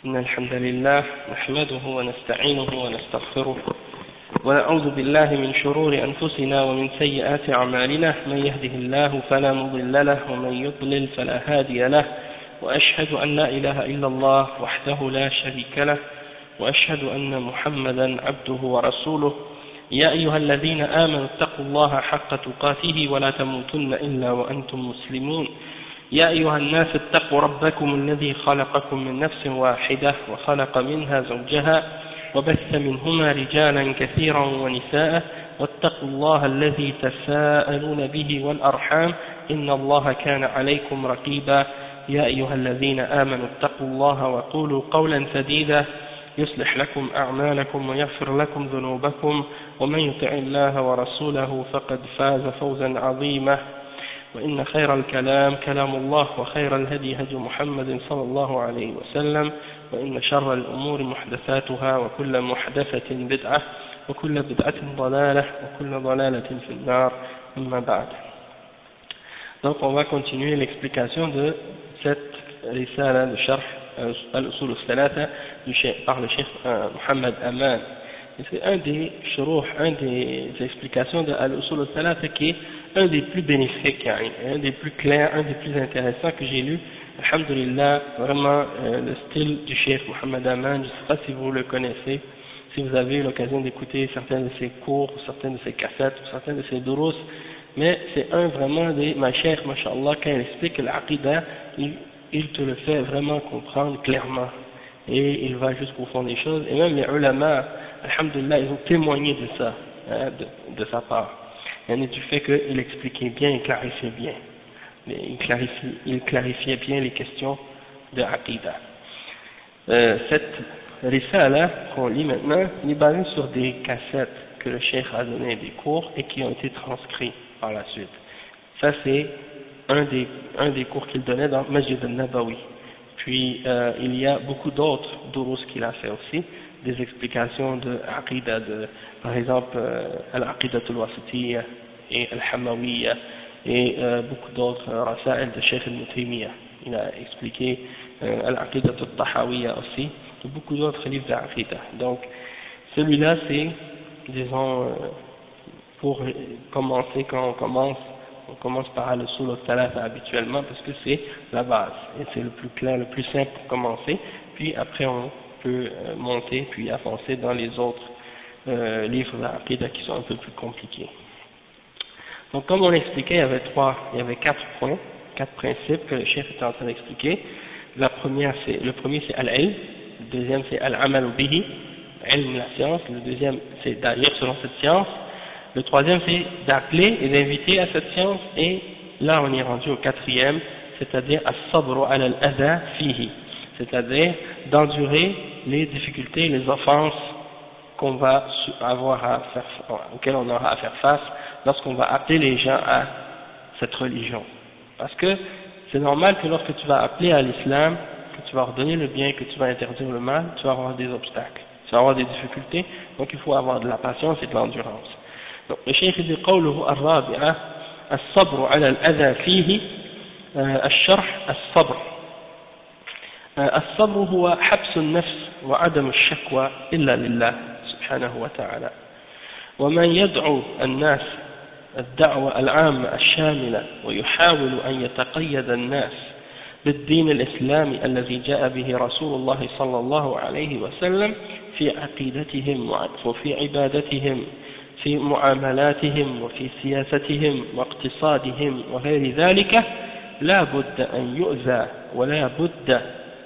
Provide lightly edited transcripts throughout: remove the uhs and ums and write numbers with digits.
إن الحمد لله نحمده ونستعينه ونستغفره ونعوذ بالله من شرور أنفسنا ومن سيئات أعمالنا من يهده الله فلا مضل له ومن يضلل فلا هادي له وأشهد أن لا إله إلا الله وحده لا شريك له وأشهد أن محمدا عبده ورسوله يا أيها الذين آمنوا اتقوا الله حق تقاته ولا تموتن إلا وأنتم مسلمون يا أيها الناس اتقوا ربكم الذي خلقكم من نفس واحدة وخلق منها زوجها وبث منهما رجالا كثيرا ونساء واتقوا الله الذي تساءلون به والأرحام إن الله كان عليكم رقيبا يا أيها الذين آمنوا اتقوا الله وقولوا قولا سديدا يصلح لكم أعمالكم ويغفر لكم ذنوبكم ومن يطع الله ورسوله فقد فاز فوزا عظيما وإن خير الكلام كلام الله وخير الهدي هدي محمد صلى الله عليه وسلم وإن شر الأمور محدثاتها وكل محدثة بدعة وكل بدعة ضلالة وكل ضلالة في النار أما بعد. Donc on va continuer l'explication de cette risala de Sharh al-Usul al-Thalatha par le Cheikh Mohammed Aman. C'est un des shuruh, un des explications de al-Usul al-Thalatha qui est un des plus bénéfiques, un des plus clairs, un des plus intéressants que j'ai lu. Alhamdulillah, vraiment le style du Cheikh Mohammed Aman, je ne sais pas si vous le connaissez, si vous avez eu l'occasion d'écouter certains de ses cours, certaines de ses cassettes, certains de ses durus, mais c'est un vraiment des mashayikh, mashallah, quand il explique l'aqidah, il te le fait vraiment comprendre clairement, et il va jusqu'au fond des choses, et même les ulama, alhamdulillah, ils ont témoigné de ça, de sa part. Et du fait qu'il expliquait bien, il clarifiait bien. Il clarifiait bien les questions de Aqidah. Cette risala qu'on lit maintenant, il est basé sur des cassettes que le cheikh a donné des cours et qui ont été transcrits par la suite. Ça c'est un des cours qu'il donnait dans Masjid al-Nabawi. Puis il y a beaucoup d'autres durus qu'il a fait aussi, des explications de Aqidah, par exemple Al-Aqidah al-Wasitiyya et Al-Hamawiyya et beaucoup d'autres rasail de Cheikh al-Mutaymiyya. Il a expliqué Al-Aqidah al-Tahawiyya aussi, et beaucoup d'autres livres d'Aqidah. Donc celui-là c'est, disons, pour commencer, quand on commence par al-Usul al-Thalatha habituellement parce que c'est la base et c'est le plus clair, le plus simple pour commencer, puis après on peut monter puis avancer dans les autres livres d'Aqidah qui sont un peu plus compliqués. Donc comme on expliquait, il y avait 4 points, 4 principes que le chef était en train d'expliquer. Le premier c'est al-ilm, le deuxième c'est al-amal bihi, ilm, la science, le deuxième c'est d'agir selon cette science, le troisième c'est d'appeler et d'inviter à cette science, et là on est rendu au quatrième, c'est-à-dire as-sabru ala al-adha fihi, c'est-à-dire d'endurer les difficultés, les offenses qu'on va avoir auxquelles on aura à faire face lorsqu'on va appeler les gens à cette religion. Parce que c'est normal que lorsque tu vas appeler à l'islam, que tu vas ordonner le bien, que tu vas interdire le mal, tu vas avoir des obstacles, tu vas avoir des difficultés, donc il faut avoir de la patience et de l'endurance. Donc le cheikh dit قوله الرابعة الصبر على الأذى فيه الشرح الصبر الصبر هو حبس النفس وعدم الشكوى إلا لله سبحانه وتعالى ومن يدعو الناس الدعوة العامة الشاملة ويحاول أن يتقيد الناس بالدين الإسلامي الذي جاء به رسول الله صلى الله عليه وسلم في عقيدتهم وفي عبادتهم في معاملاتهم وفي سياستهم واقتصادهم وغير ذلك لا بد أن يؤذى ولا بد،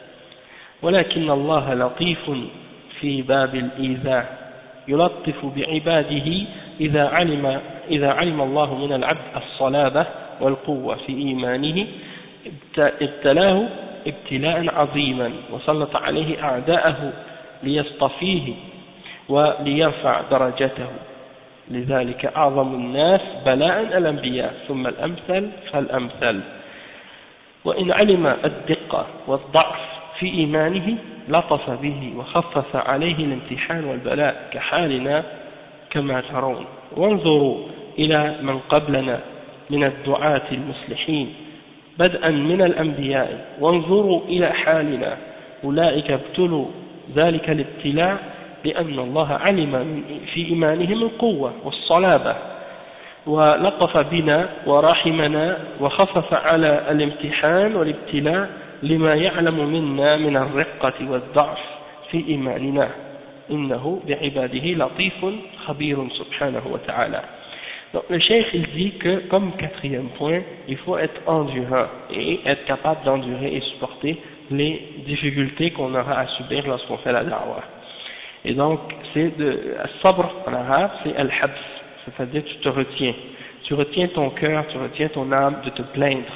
ولكن الله لطيف في باب الإيذاء يلطف بعباده إذا علم الله من العبد الصلابة والقوة في إيمانه ابتلاه ابتلاء عظيما وسلط عليه أعداءه ليصطفيه وليرفع درجته، لذلك أعظم الناس بلاء الأنبياء ثم الأمثل فالأمثل، وإن علم الدقة والضعف في إيمانه لطف به وخفف عليه الامتحان والبلاء كحالنا كما ترون. وانظروا إلى من قبلنا من الدعاة المصلحين بدءا من الأنبياء، وانظروا إلى حالنا أولئك ابتلوا ذلك الابتلاء لأن الله علم في إيمانهم القوة والصلابة ولطف بنا ورحمنا وخفف على الامتحان والابتلاء لما يعلم منا من الرقة والضعف في إيماننا إنه بعباده لطيف خبير سبحانه وتعالى. Donc le cheikh il dit que comme quatrième point, il faut être endurant et être capable d'endurer et supporter les difficultés qu'on aura à subir lorsqu'on fait la da'wah. Et donc c'est de sabr en arabe, c'est al-habs, c'est-à-dire tu retiens ton cœur, tu retiens ton âme de te plaindre,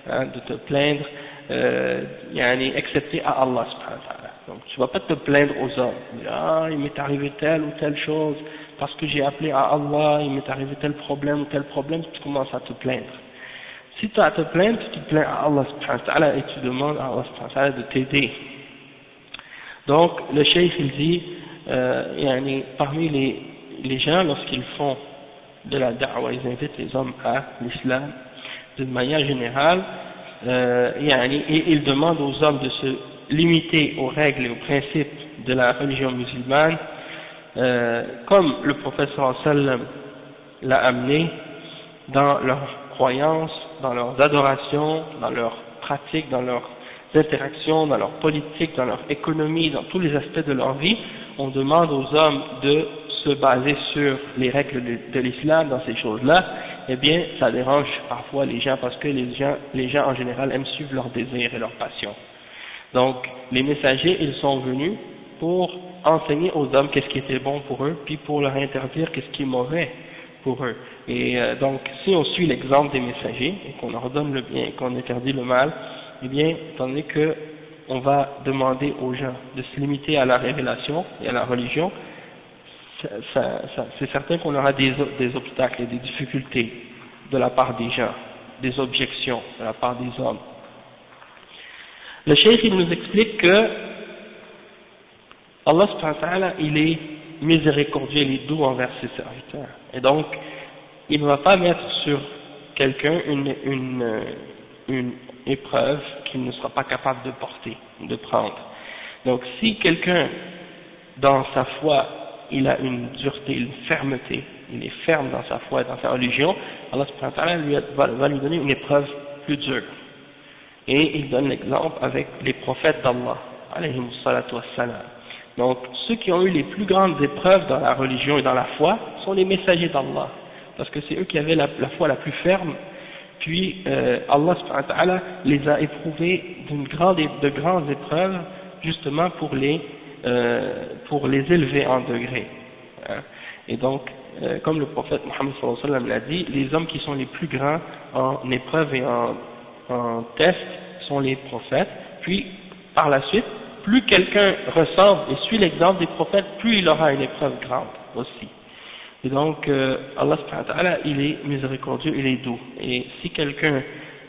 excepté à Allah subhanahu wa ta'ala. Donc tu vas pas te plaindre aux hommes, il m'est arrivé telle ou telle chose, parce que j'ai appelé à Allah, il m'est arrivé tel problème ou tel problème, tu commences à te plaindre. Si tu as à te plaindre, tu te plains à Allah subhanahu wa ta'ala et tu demandes à Allah subhanahu wa ta'ala de t'aider. Donc le cheikh il dit, parmi les gens lorsqu'ils font de la da'wah, ils invitent les hommes à l'islam d'une manière générale, et ils demandent aux hommes de se limiter aux règles et aux principes de la religion musulmane, comme le prophète sallallahu alayhi wa sallam l'a amené dans leurs croyances, dans leurs adorations, dans leurs pratiques, dans leurs interactions, dans leur politique, dans leur économie, dans tous les aspects de leur vie. On demande aux hommes de se baser sur les règles de l'islam dans ces choses-là. Eh bien, ça dérange parfois les gens parce que les gens en général aiment suivre leurs désirs et leurs passions. Donc, les messagers, ils sont venus pour enseigner aux hommes qu'est-ce qui était bon pour eux, puis pour leur interdire qu'est-ce qui est mauvais pour eux. Et donc, si on suit l'exemple des messagers, et qu'on ordonne le bien et qu'on interdit le mal, eh bien, étant donné que on va demander aux gens de se limiter à la révélation et à la religion, c'est certain qu'on aura des obstacles et des difficultés de la part des gens, des objections de la part des hommes. Le cheikh il nous explique que Allah subhanahu wa ta'ala il est miséricordieux, il est doux envers ses serviteurs, et donc il ne va pas mettre sur quelqu'un une épreuve qu'il ne sera pas capable de porter, de prendre. Donc si quelqu'un dans sa foi il a une dureté, une fermeté, il est ferme dans sa foi et dans sa religion, Allah subhanahu wa ta'ala va lui donner une épreuve plus dure. Et il donne l'exemple avec les prophètes d'Allah, alayhimus salatu wassalam. Donc, ceux qui ont eu les plus grandes épreuves dans la religion et dans la foi sont les messagers d'Allah, parce que c'est eux qui avaient la foi la plus ferme, puis Allah subhanahu wa ta'ala les a éprouvés de grandes épreuves, justement pour les élever en degrés. Et donc, comme le prophète Mohammed sallallahu alayhi wa sallam l'a dit, les hommes qui sont les plus grands en épreuve et en test sont les prophètes, puis par la suite, plus quelqu'un ressemble et suit l'exemple des prophètes, plus il aura une épreuve grande aussi. Et donc, Allah subhanahu wa ta'ala, il est miséricordieux, il est doux. Et si quelqu'un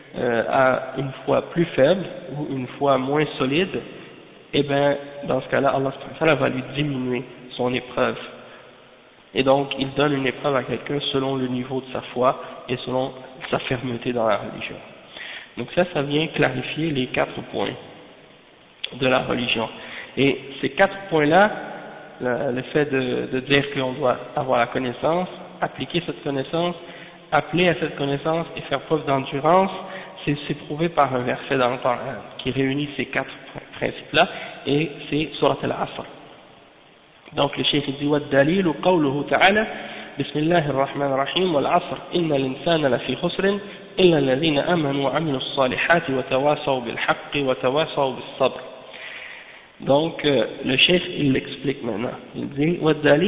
a une foi plus faible ou une foi moins solide, eh bien, dans ce cas-là, Allah subhanahu wa ta'ala va lui diminuer son épreuve. Et donc, il donne une épreuve à quelqu'un selon le niveau de sa foi et selon sa fermeté dans la religion. Donc ça vient clarifier les 4 points de la religion. Et ces 4 points-là, le fait de dire qu'on doit avoir la connaissance, appliquer cette connaissance, appeler à cette connaissance et faire preuve d'endurance, c'est prouvé par un verset dans le Coran qui réunit ces 4 principes-là, et c'est Surat Al-Asr. Donc le cheikh dit وَالدَّلِيلُ قَوْلُهُ تَعَالَى بسم الله الرحمن الرحيم والعصر إن الإنسان لفي خسر إلا الذين آمنوا وعملوا الصالحات وتواصوا بالحق وتواصوا بالصبر. Donc le cheikh il l'explique maintenant. Il dit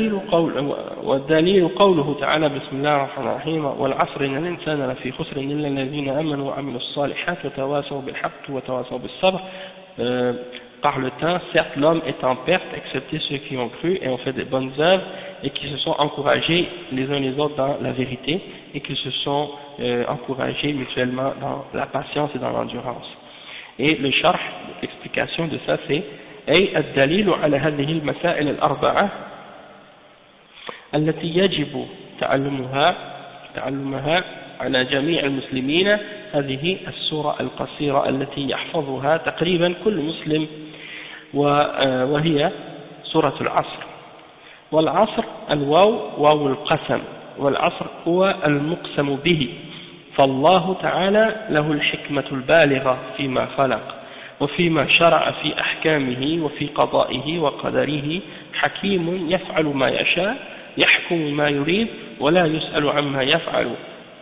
والدليل قوله تعالى بسم الله الرحمن الرحيم والعصر إن الإنسان لفي خسر إلا الذين آمنوا وعملوا الصالحات وتواصوا بالحق وتواصوا بالصبر. Par le temps, certes l'homme est en perte, excepté ceux qui ont cru et ont fait des bonnes œuvres et qui se sont encouragés les uns les autres dans la vérité et qui se sont encouragés mutuellement dans la patience et dans l'endurance. Et le sharh, l'explication de ça c'est أي الدليل على هذه المسائل الأربعة التي يجب تعلمها على جميع المسلمين هذه السورة القصيرة التي يحفظها تقريبا كل مسلم وهي سورة العصر. والعصر الواو واو القسم، والعصر هو المقسم به، فالله تعالى له الحكمة البالغة فيما خلق وفيما شرع في أحكامه وفي قضائه وقدره، حكيم يفعل ما يشاء يحكم ما يريد ولا يسأل عما يفعل،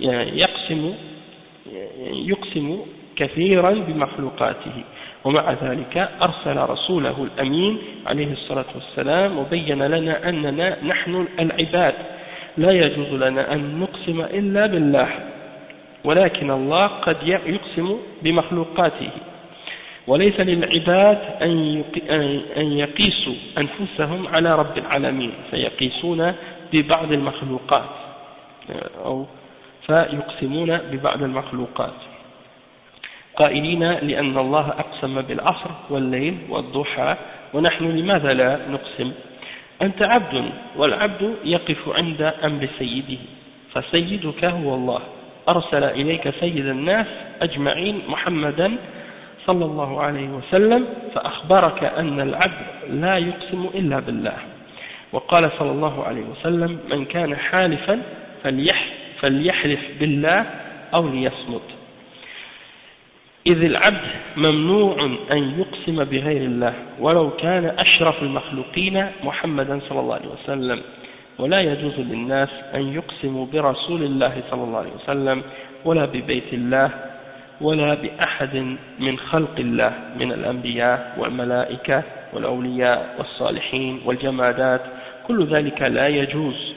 يقسم كثيرا بمخلوقاته، ومع ذلك أرسل رسوله الأمين عليه الصلاة والسلام وبين لنا أننا نحن العباد لا يجوز لنا أن نقسم إلا بالله، ولكن الله قد يقسم بمخلوقاته، وليس للعباد أن يقيسوا أنفسهم على رب العالمين، فيقيسون ببعض المخلوقات أو فيقسمون ببعض المخلوقات قائلين لأن الله أقسم بالعصر والليل والضحى ونحن لماذا لا نقسم؟ أنت عبد والعبد يقف عند أمر سيده، فسيدك هو الله، أرسل إليك سيد الناس أجمعين محمدا صلى الله عليه وسلم، فأخبرك أن العبد لا يقسم إلا بالله، وقال صلى الله عليه وسلم من كان حالفا فليحلف بالله أو ليصمت، إذ العبد ممنوع أن يقسم بغير الله ولو كان أشرف المخلوقين محمدا صلى الله عليه وسلم، ولا يجوز للناس أن يقسموا برسول الله صلى الله عليه وسلم ولا ببيت الله ولا بأحد من خلق الله من الأنبياء والملائكة والأولياء والصالحين والجمادات، كل ذلك لا يجوز،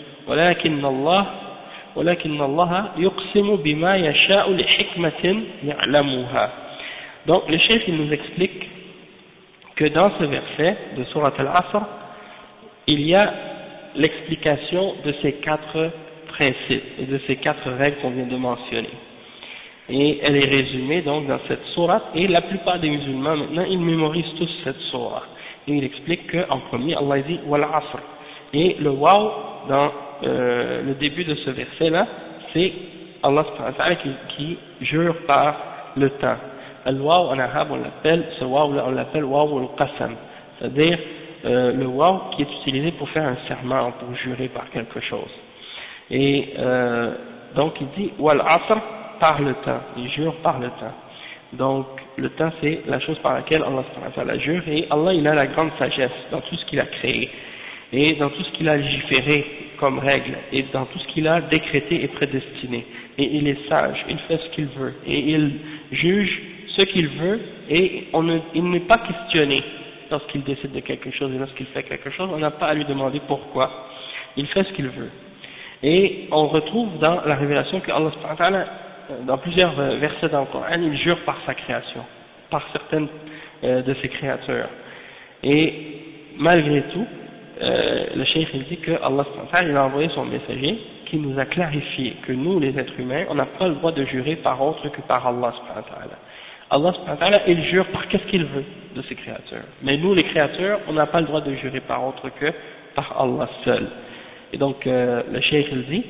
ولكن الله يقسم بما يشاء لحكمة يعلمها. Donc le chef il nous explique que dans ce verset de Surat Al-Asr, il y a l'explication de ces 4 principes et de ces 4 règles qu'on vient de mentionner. Et elle est résumée donc dans cette sourate, et la plupart des musulmans maintenant ils mémorisent tous cette sourate. Et il explique qu'en premier Allah dit wal asr, et le waw dans le début de ce verset là c'est Allah subhanahu wa ta'ala qui jure par le temps. Al waw en arabe on l'appelle, ce waw là on l'appelle waw al-qasam, c'est-à-dire le waw qui est utilisé pour faire un serment, pour jurer par quelque chose. Et donc il dit wal asr, par le temps, il jure par le temps. Donc le temps c'est la chose par laquelle Allah subhanahu wa ta'ala jure, et Allah il a la grande sagesse dans tout ce qu'il a créé et dans tout ce qu'il a légiféré comme règle et dans tout ce qu'il a décrété et prédestiné, et il est sage, il fait ce qu'il veut et il juge ce qu'il veut, et il n'est pas questionné lorsqu'il décide de quelque chose et lorsqu'il fait quelque chose, on n'a pas à lui demander pourquoi, il fait ce qu'il veut. Et on retrouve dans la révélation que Allah subhanahu wa ta'ala dans plusieurs versets dans le Coran, il jure par sa création, par certaines de ses créatures. Et malgré tout, le cheikh il dit que Allah il a envoyé son messager qui nous a clarifié que nous, les êtres humains, on n'a pas le droit de jurer par autre que par Allah subhanahu wa ta'ala. Allah subhanahu wa ta'ala, il jure par qu'est-ce qu'il veut de ses créatures. Mais nous, les créatures, on n'a pas le droit de jurer par autre que par Allah seul. Et donc, le cheikh il dit,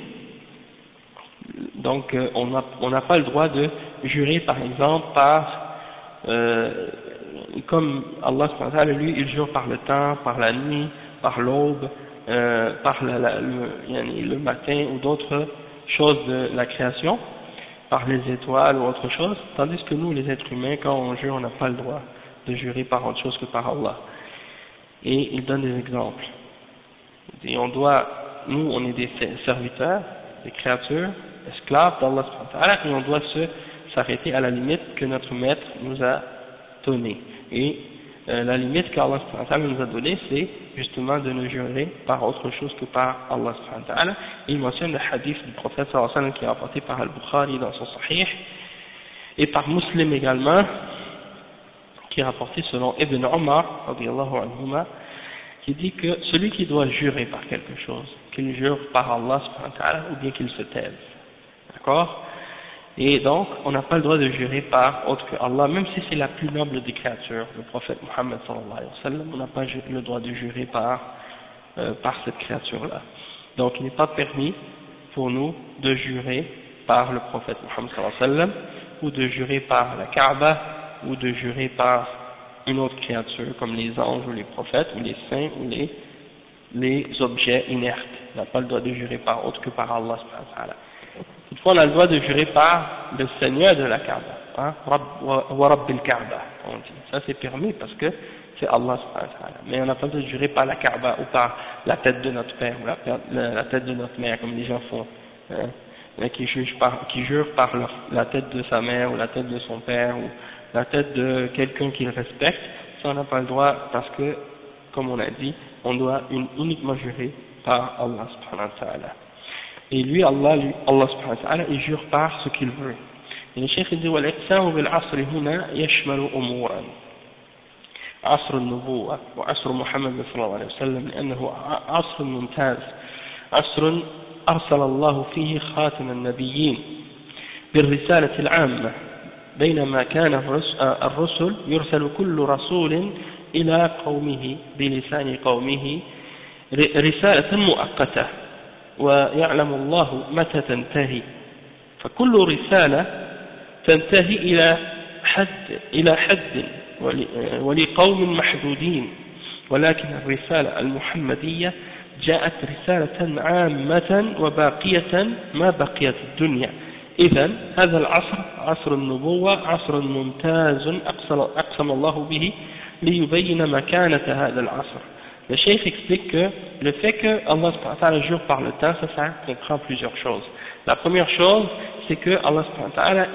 donc on n'a pas le droit de jurer par exemple par comme Allah subhanahu wa ta'ala, lui il jure par le temps, par la nuit, par l'aube, par le matin ou d'autres choses de la création, par les étoiles ou autre chose, tandis que nous les êtres humains quand on jure on n'a pas le droit de jurer par autre chose que par Allah. Et il donne des exemples. Et nous on est des serviteurs, des créatures, esclaves d'Allah subhanahu wa ta'ala, et on doit s'arrêter à la limite que notre maître nous a donnée. Et la limite qu'Allah subhanahu wa ta'ala nous a donnée, c'est justement de ne jurer par autre chose que par Allah subhanahu wa ta'ala. Il mentionne le hadith du prophète sallallahu alayhi wa sallam qui est rapporté par Al-Bukhari dans son Sahih, et par Muslim également, qui est rapporté selon Ibn Omar radiyallahu anhuma, qui dit que celui qui doit jurer par quelque chose, qu'il jure par Allah subhanahu wa ta'ala ou bien qu'il se taise. D'accord? Et donc, on n'a pas le droit de jurer par autre que Allah, même si c'est la plus noble des créatures, le prophète Muhammad sallallahu alayhi wa sallam, on n'a pas le droit de jurer par cette créature-là. Donc, il n'est pas permis pour nous de jurer par le prophète Muhammad sallallahu alayhi wa sallam, ou de jurer par la Kaaba, ou de jurer par une autre créature, comme les anges ou les prophètes, ou les saints, ou les objets inertes. On n'a pas le droit de jurer par autre que par Allah subhanahu wa ta'ala. Toutefois, on a le droit de jurer par le Seigneur de la Kaaba, hein, wa Rabbil Kaaba, on dit. Ça c'est permis parce que c'est Allah subhanahu wa ta'ala. Mais on n'a pas le droit de jurer par la Kaaba ou par la tête de notre père ou la tête de notre mère, comme les gens font, hein, qui jurent par la tête de sa mère ou la tête de son père ou la tête de quelqu'un qu'il respecte. Ça on n'a pas le droit parce que, comme on a dit, on doit uniquement jurer par Allah subhanahu wa ta'ala. Et lui, Allah subhanahu wa ta'ala, il jure par ce qu'il veut. Et le cheikh dit, وَالْإِقْسَامُ بِالْعَصْرِ هُنَا يَشْمَلُ أُمُورًا عصر النبوة وعصر محمد صلى الله عليه وسلم لأنه عصر ممتاز، عصر أرسل الله فيه خاتم النبيين بالرسالة العامة، بينما كان الرسل يرسل كل رسول إلى قومه بلسان قومه رسالة مؤقتة ويعلم الله متى تنتهي، فكل رسالة تنتهي إلى حد ولقوم محدودين، ولكن الرسالة المحمدية جاءت رسالة عامة وباقية ما بقيت الدنيا. إذن هذا العصر عصر النبوة عصر ممتاز أقسم الله به ليبين مكانة هذا العصر. Le cheikh explique que le fait que Allah subhanahu wa ta'ala jure par le temps, ça comprend plusieurs choses. La première chose, c'est que Allah subhanahu wa ta'ala,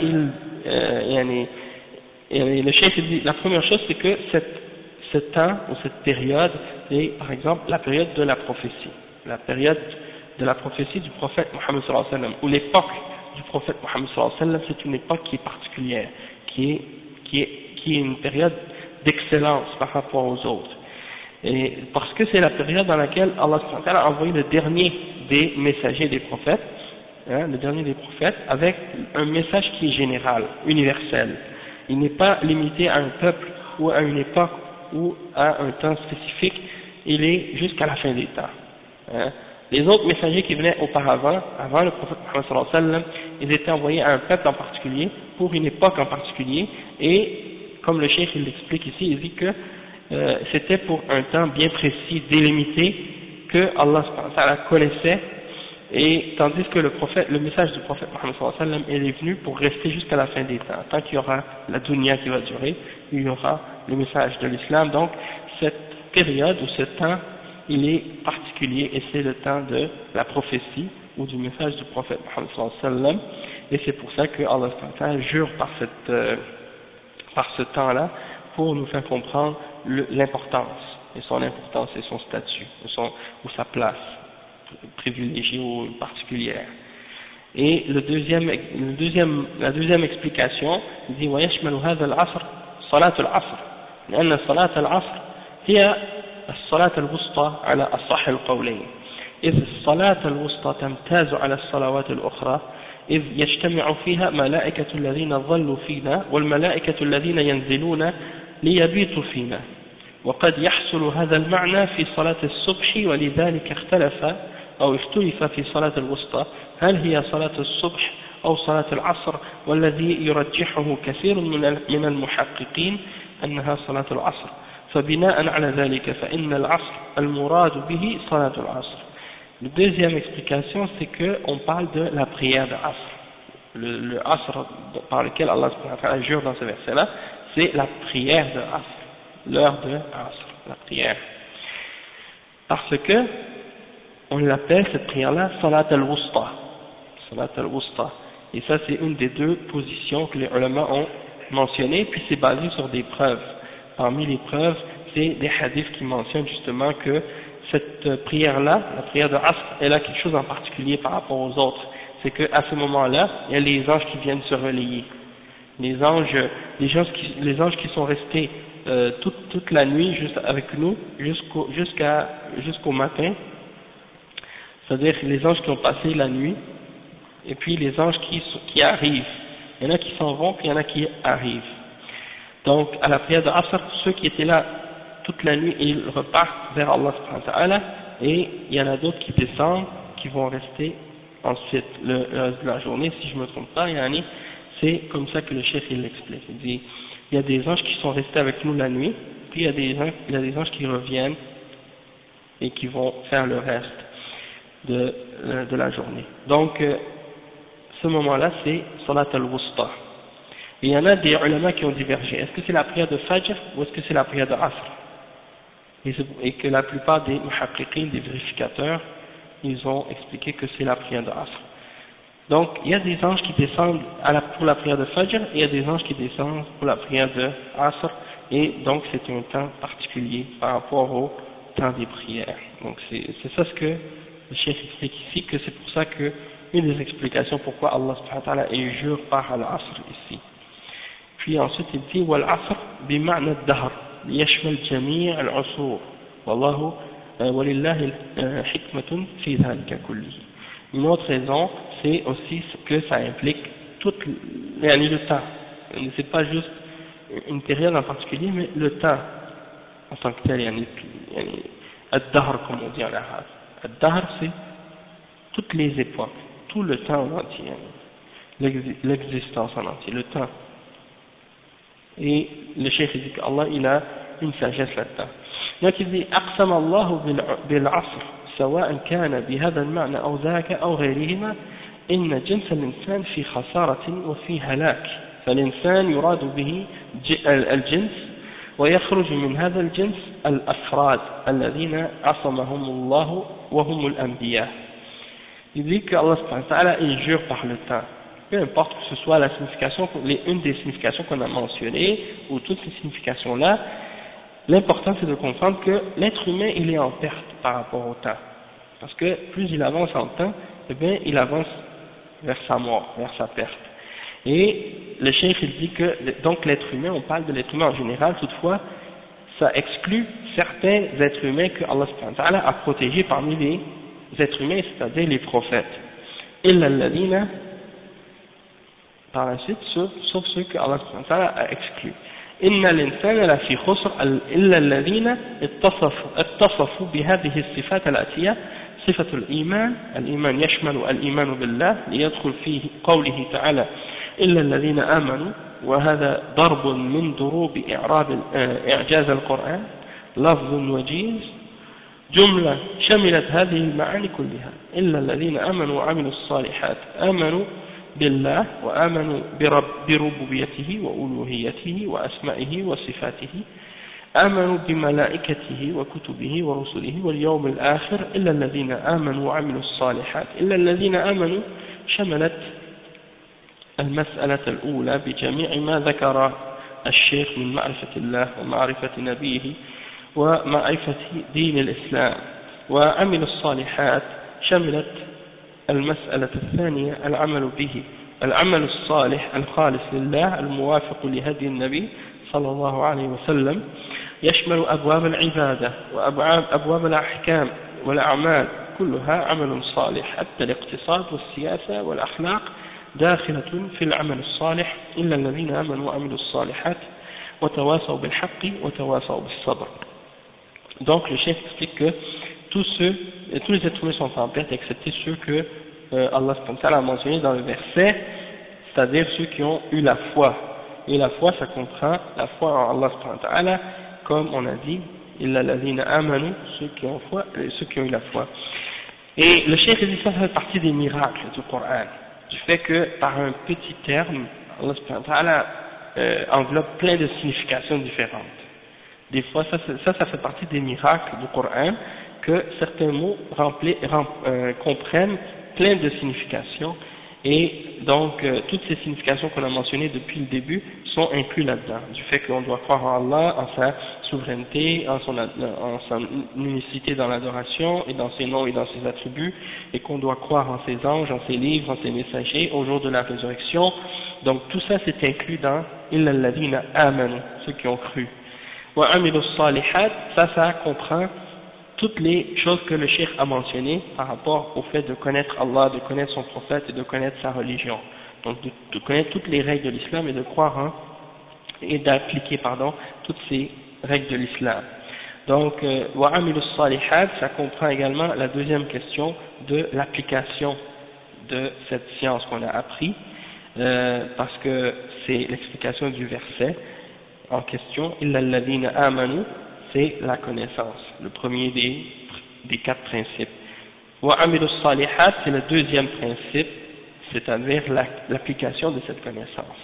le cheikh dit, la première chose, c'est que ce temps ou cette période est, par exemple, la période de la prophétie. La période de la prophétie du prophète Mohammed sallallahu alayhi wa sallam, ou l'époque du prophète Mohammed sallallahu alayhi wa sallam, c'est une époque qui est particulière, qui est une période d'excellence par rapport aux autres. Et parce que c'est la période dans laquelle Allah subhanahu wa ta'ala a envoyé le dernier des messagers des prophètes, hein, le dernier des prophètes, avec un message qui est général, universel. Il n'est pas limité à un peuple ou à une époque ou à un temps spécifique, il est jusqu'à la fin des temps. Hein. Les autres messagers qui venaient auparavant, avant le prophète Muhammad sallallahu alayhi wa sallam, ils étaient envoyés à un peuple en particulier, pour une époque en particulier, et comme le cheikh il l'explique ici, il dit que c'était pour un temps bien précis, délimité, que Allah subhanahu wa ta'ala connaissait, et tandis que le message du prophète Muhammad sallallahu alayhi wa sallam, il est venu pour rester jusqu'à la fin des temps. Tant qu'il y aura la dunya qui va durer, il y aura le message de l'islam. Donc cette période ou ce temps, il est particulier, et c'est le temps de la prophétie ou du message du prophète Muhammad sallallahu alayhi wa sallam, et c'est pour ça que Allah subhanahu wa ta'ala jure par ce temps-là, pour nous faire comprendre l'importance et son statut ou sa place privilégiée ou particulière. Et la deuxième explication dit ويشمل هذا العصر صلاة العصر لأن صلاة العصر هي الصلاة الوسطى على أصح القولين، إذ الصلاة الوسطى تمتاز على الصلوات الأخرى، إذ يجتمع فيها ملائكة الذين ظلوا فينا والملائكة الذين ينزلون ليبيتوا فينا، وقد يحصل هذا المعنى في صلاة الصبح، ولذلك اختلف في صلاة الوسطى هل هي صلاة الصبح أو صلاة العصر، والذي يرجحه كثير من المحققين أنها صلاة العصر، فبناء على ذلك فإن العصر المراد به صلاة العصر. La deuxième explication, c'est qu'on parle de la prière de Asr. Le Asr par lequel Allah subhanahu wa ta'ala jure dans ce verset-là, c'est la prière de Asr, l'heure de Asr, la prière. Parce que on l'appelle cette prière-là Salat al-Wusta. Salat al-Wusta. Et ça, c'est une des deux positions que les ulama ont mentionnées, puis c'est basé sur des preuves. Parmi les preuves, c'est des hadiths qui mentionnent justement que cette prière-là, la prière de Asr, elle a quelque chose en particulier par rapport aux autres. C'est qu'à ce moment-là, il y a les anges qui viennent se relayer. Les anges qui sont restés toute la nuit juste avec nous jusqu'au matin, c'est-à-dire les anges qui ont passé la nuit, et puis les anges qui arrivent. Il y en a qui s'en vont, puis il y en a qui arrivent. Donc, à la prière de Asr, ceux qui étaient là toute la nuit, ils repartent vers Allah subhanahu wa ta'ala, et il y en a d'autres qui descendent, qui vont rester ensuite le reste de la journée, si je ne me trompe pas, c'est comme ça que le cheikh il l'explique. Il dit Il y a des anges qui sont restés avec nous la nuit, puis il y a des anges qui reviennent et qui vont faire le reste de la journée. Donc, ce moment-là, c'est Salat al-Wusta. Et il y en a des ulama qui ont divergé. Est-ce que c'est la prière de Fajr ou est-ce que c'est la prière de Asr? Et que la plupart des muhaqqiqin, des vérificateurs, ils ont expliqué que c'est la prière de Asr. Donc, il y a des anges qui descendent pour la prière de Fajr, et il y a des anges qui descendent pour la prière de Asr, et donc c'est un temps particulier par rapport au temps des prières. Donc, c'est ça ce que le chef explique ici, que c'est pour ça que une des explications pourquoi Allah subhanahu wa ta'ala jure par al-Asr ici. Puis ensuite il dit wal-Asr bima'na ad-dahr liyashmal jami' al-usur wallahu walillahi hikmatun fi dhalika kullihi. Une autre raison, c'est aussi que ça implique tout le temps. C'est pas juste une période en particulier, mais le temps en tant que tel. Ad-dahr, comme on dit en arabe. Ad-dahr, c'est toutes les époques, tout le temps en entier, l'existence en entier, le temps. Et le cheikh dit qu'Allah, il a une sagesse là-dedans. Donc il dit أقسم الله بالعصر سواء كان بهذا المعنى أو ذاك أو غيرهما إن جنس الإنسان في خسارة وفي هلاك فالإنسان يراد به الجنس ويخرج من هذا الجنس الأفراد الذين عصمهم الله وهم الأنبياء. Il dit que Allah subhanahu wa ta'ala il jure par le temps, peu importe que ce soit la signification, une des significations qu'on a mentionnées ou toutes ces significations là, l'important c'est de comprendre que l'être humain il est en perte par rapport au temps, parce que plus il avance en temps, eh bien il avance vers sa mort, vers sa perte. Et le cheikh il dit que donc l'être humain, on parle de l'être humain en général, toutefois ça exclut certains êtres humains que Allah subhanahu wa ta'ala a protégés parmi les êtres humains, c'est-à-dire les prophètes. Illa alladhina, par la suite, sauf ceux que Allah subhanahu wa ta'ala a exclus. Inna l'insana la fi khusr illa alladhina اتصفوا بهذه الصفات الآتية صفة الإيمان الإيمان يشمل الإيمان بالله ليدخل فيه قوله تعالى إلا الذين آمنوا وهذا ضرب من ضروب إعجاز القرآن لفظ وجيز جملة شملت هذه المعاني كلها إلا الذين آمنوا وعملوا الصالحات آمنوا بالله وآمنوا بربوبيته وألوهيته وأسمائه وصفاته آمنوا بملائكته وكتبه ورسله واليوم الآخر إلا الذين آمنوا وعملوا الصالحات إلا الذين آمنوا شملت المسألة الأولى بجميع ما ذكر الشيخ من معرفة الله ومعرفة نبيه ومعرفة دين الإسلام وعمل الصالحات شملت المسألة الثانية العمل به العمل الصالح الخالص لله الموافق لهدي النبي صلى الله عليه وسلم يشمل أبواب العبادة وأبواب الأحكام والأعمال كلها عمل صالح حتى الاقتصاد والسياسة والأخلاق داخلة في العمل الصالح إلا الذين آمنوا وعملوا الصالحات وتواصوا بالحق وتواصوا بالصبر. Donc le chef explique que tous les êtres humains sont en perte excepté ceux que Allah a mentionné dans le verset, c'est-à-dire ceux qui ont eu la foi. Et la foi, ça comprend la foi en Allah, comme on a dit, illa alladhina amanu, ceux qui ont foi, ceux qui ont eu la foi. Et le cheikh dit ça fait partie des miracles du Coran, du fait que par un petit terme, Allah enveloppe plein de significations différentes. Des fois, ça fait partie des miracles du Coran, que certains mots comprennent plein de significations, et donc toutes ces significations qu'on a mentionnées depuis le début sont incluses là-dedans, du fait qu'on doit croire en Allah, en sa souveraineté, en son unicité dans l'adoration, et dans ses noms et dans ses attributs, et qu'on doit croire en ses anges, en ses livres, en ses messagers, au jour de la résurrection. Donc tout ça c'est inclus dans « Illa alladhina amanu », ceux qui ont cru. Wa amilu salihat, ça comprend toutes les choses que le cheikh a mentionnées par rapport au fait de connaître Allah, de connaître son prophète et de connaître sa religion. Donc de connaître toutes les règles de l'islam et de croire et d'appliquer toutes ces règles de l'islam. Donc wa amilu salihat, ça comprend également la deuxième question de l'application de cette science qu'on a appris, parce que c'est l'explication du verset. en question, illa alladhina amanu, c'est la connaissance, le premier des 4 principes. Wa amilu salihat, c'est le deuxième principe, c'est-à-dire l'application de cette connaissance.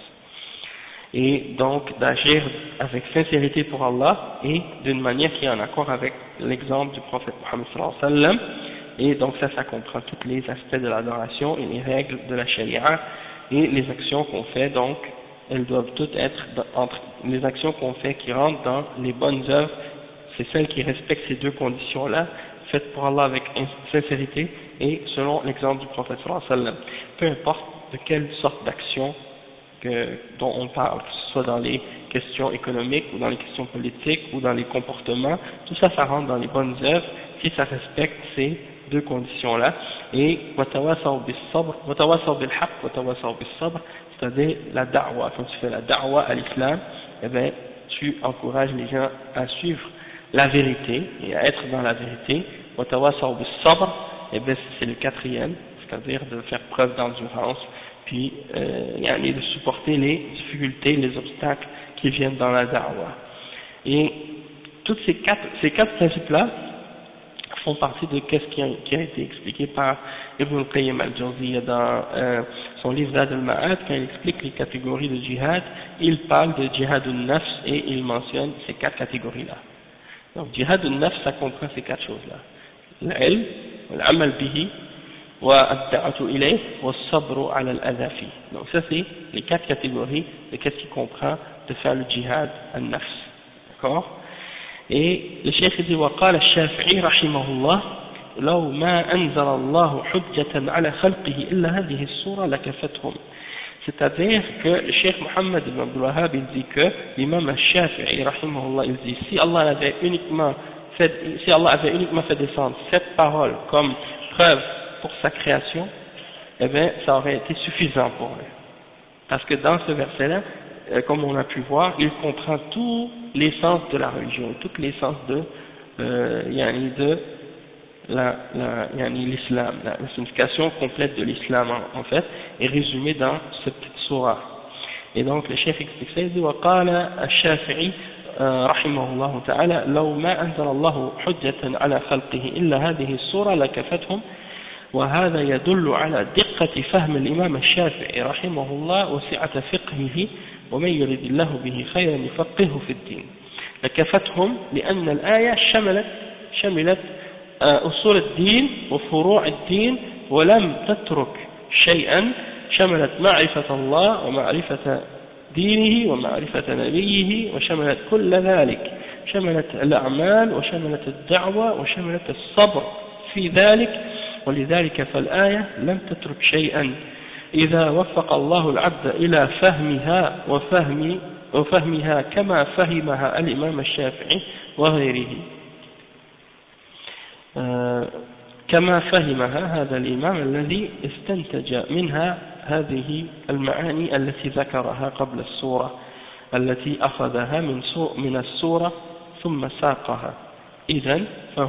Et donc d'agir avec sincérité pour Allah et d'une manière qui est en accord avec l'exemple du prophète Muhammad sallallahu alayhi wa sallam. Et donc ça comprend tous les aspects de l'adoration et les règles de la charia et les actions qu'on fait, donc elles doivent toutes être entre les actions qu'on fait qui rentrent dans les bonnes œuvres, c'est celles qui respectent ces deux conditions-là, faites pour Allah avec sincérité et selon l'exemple du prophète sallallahu alayhi wa sallam. Peu importe de quelle sorte d'action dont on parle, que ce soit dans les questions économiques ou dans les questions politiques ou dans les comportements, tout ça, ça rentre dans les bonnes œuvres si ça respecte ces deux conditions-là. Et watawasaw bis-sabr, watawasaw bil-haqq, watawasaw bis-sabr, c'est-à-dire la da'wa. Quand tu fais la da'wa à l'islam, eh bien, tu encourages les gens à suivre la vérité et à être dans la vérité. Watawasaw bis-sabr, eh bien, c'est le quatrième, c'est-à-dire de faire preuve d'endurance, puis de supporter les difficultés, les obstacles qui viennent dans la da'wa. Et tous ces quatre principes-là font partie de ce qui a été expliqué par Ibn al-Qayyim al-Jawziyya dans son livre Zad al-Ma'ad. Quand il explique les catégories de djihad, il parle de djihad al-nafs et il mentionne ces 4 catégories-là. Donc djihad al-nafs, ça comprend ces 4 choses-là: l'ilm, l'amal bihi, wa-ad-da'atu ilayh, wa-sabru ala al-adha fi. Donc ça c'est les 4 catégories de qu'est-ce qui comprend de faire le djihad al-nafs. D'accord? Et le cheikh dit وقال الشافعي رحمه الله لو ما أنزل الله حجة على خلقه إلا هذه السورة لكفتهم. C'est-à-dire que le cheikh Mohammed ibn Abdul Wahhab il dit que l'imam al-Shafi'i rahimahullah il dit si Allah avait uniquement fait descendre cette parole comme preuve pour sa création, eh bien ça aurait été suffisant pour eux. Parce que dans ce verset-là, comme on a pu voir, il comprend tous les sens de la religion, tous les sens de l'islam, la signification complète de l'islam en fait, est résumée dans cette petite sourate. Et donc le chef explique ça, il dit وقال الشافعي رحمه الله تعالى لو ما أنزل الله حجة على خلقه إلا هذه السورة لكفتهم. وهذا يدل على دقة فهم الإمام الشافعي رحمه الله وسعة فقهه ومن يريد الله به خيرا يفقهه في الدين. لكفتهم لأن الآية شملت أصول الدين وفروع الدين ولم تترك شيئا، شملت معرفة الله ومعرفة دينه ومعرفة نبيه وشملت كل ذلك، شملت الأعمال وشملت الدعوة وشملت الصبر في ذلك، ولذلك فالآية لم تترك شيئا إذا وفق الله العبد إلى فهمها وفهمها كما فهمها الإمام الشافعي وغيره، كما فهمها هذا الإمام الذي استنتج منها هذه المعاني التي ذكرها قبل السورة التي أخذها من السورة ثم ساقها. إذن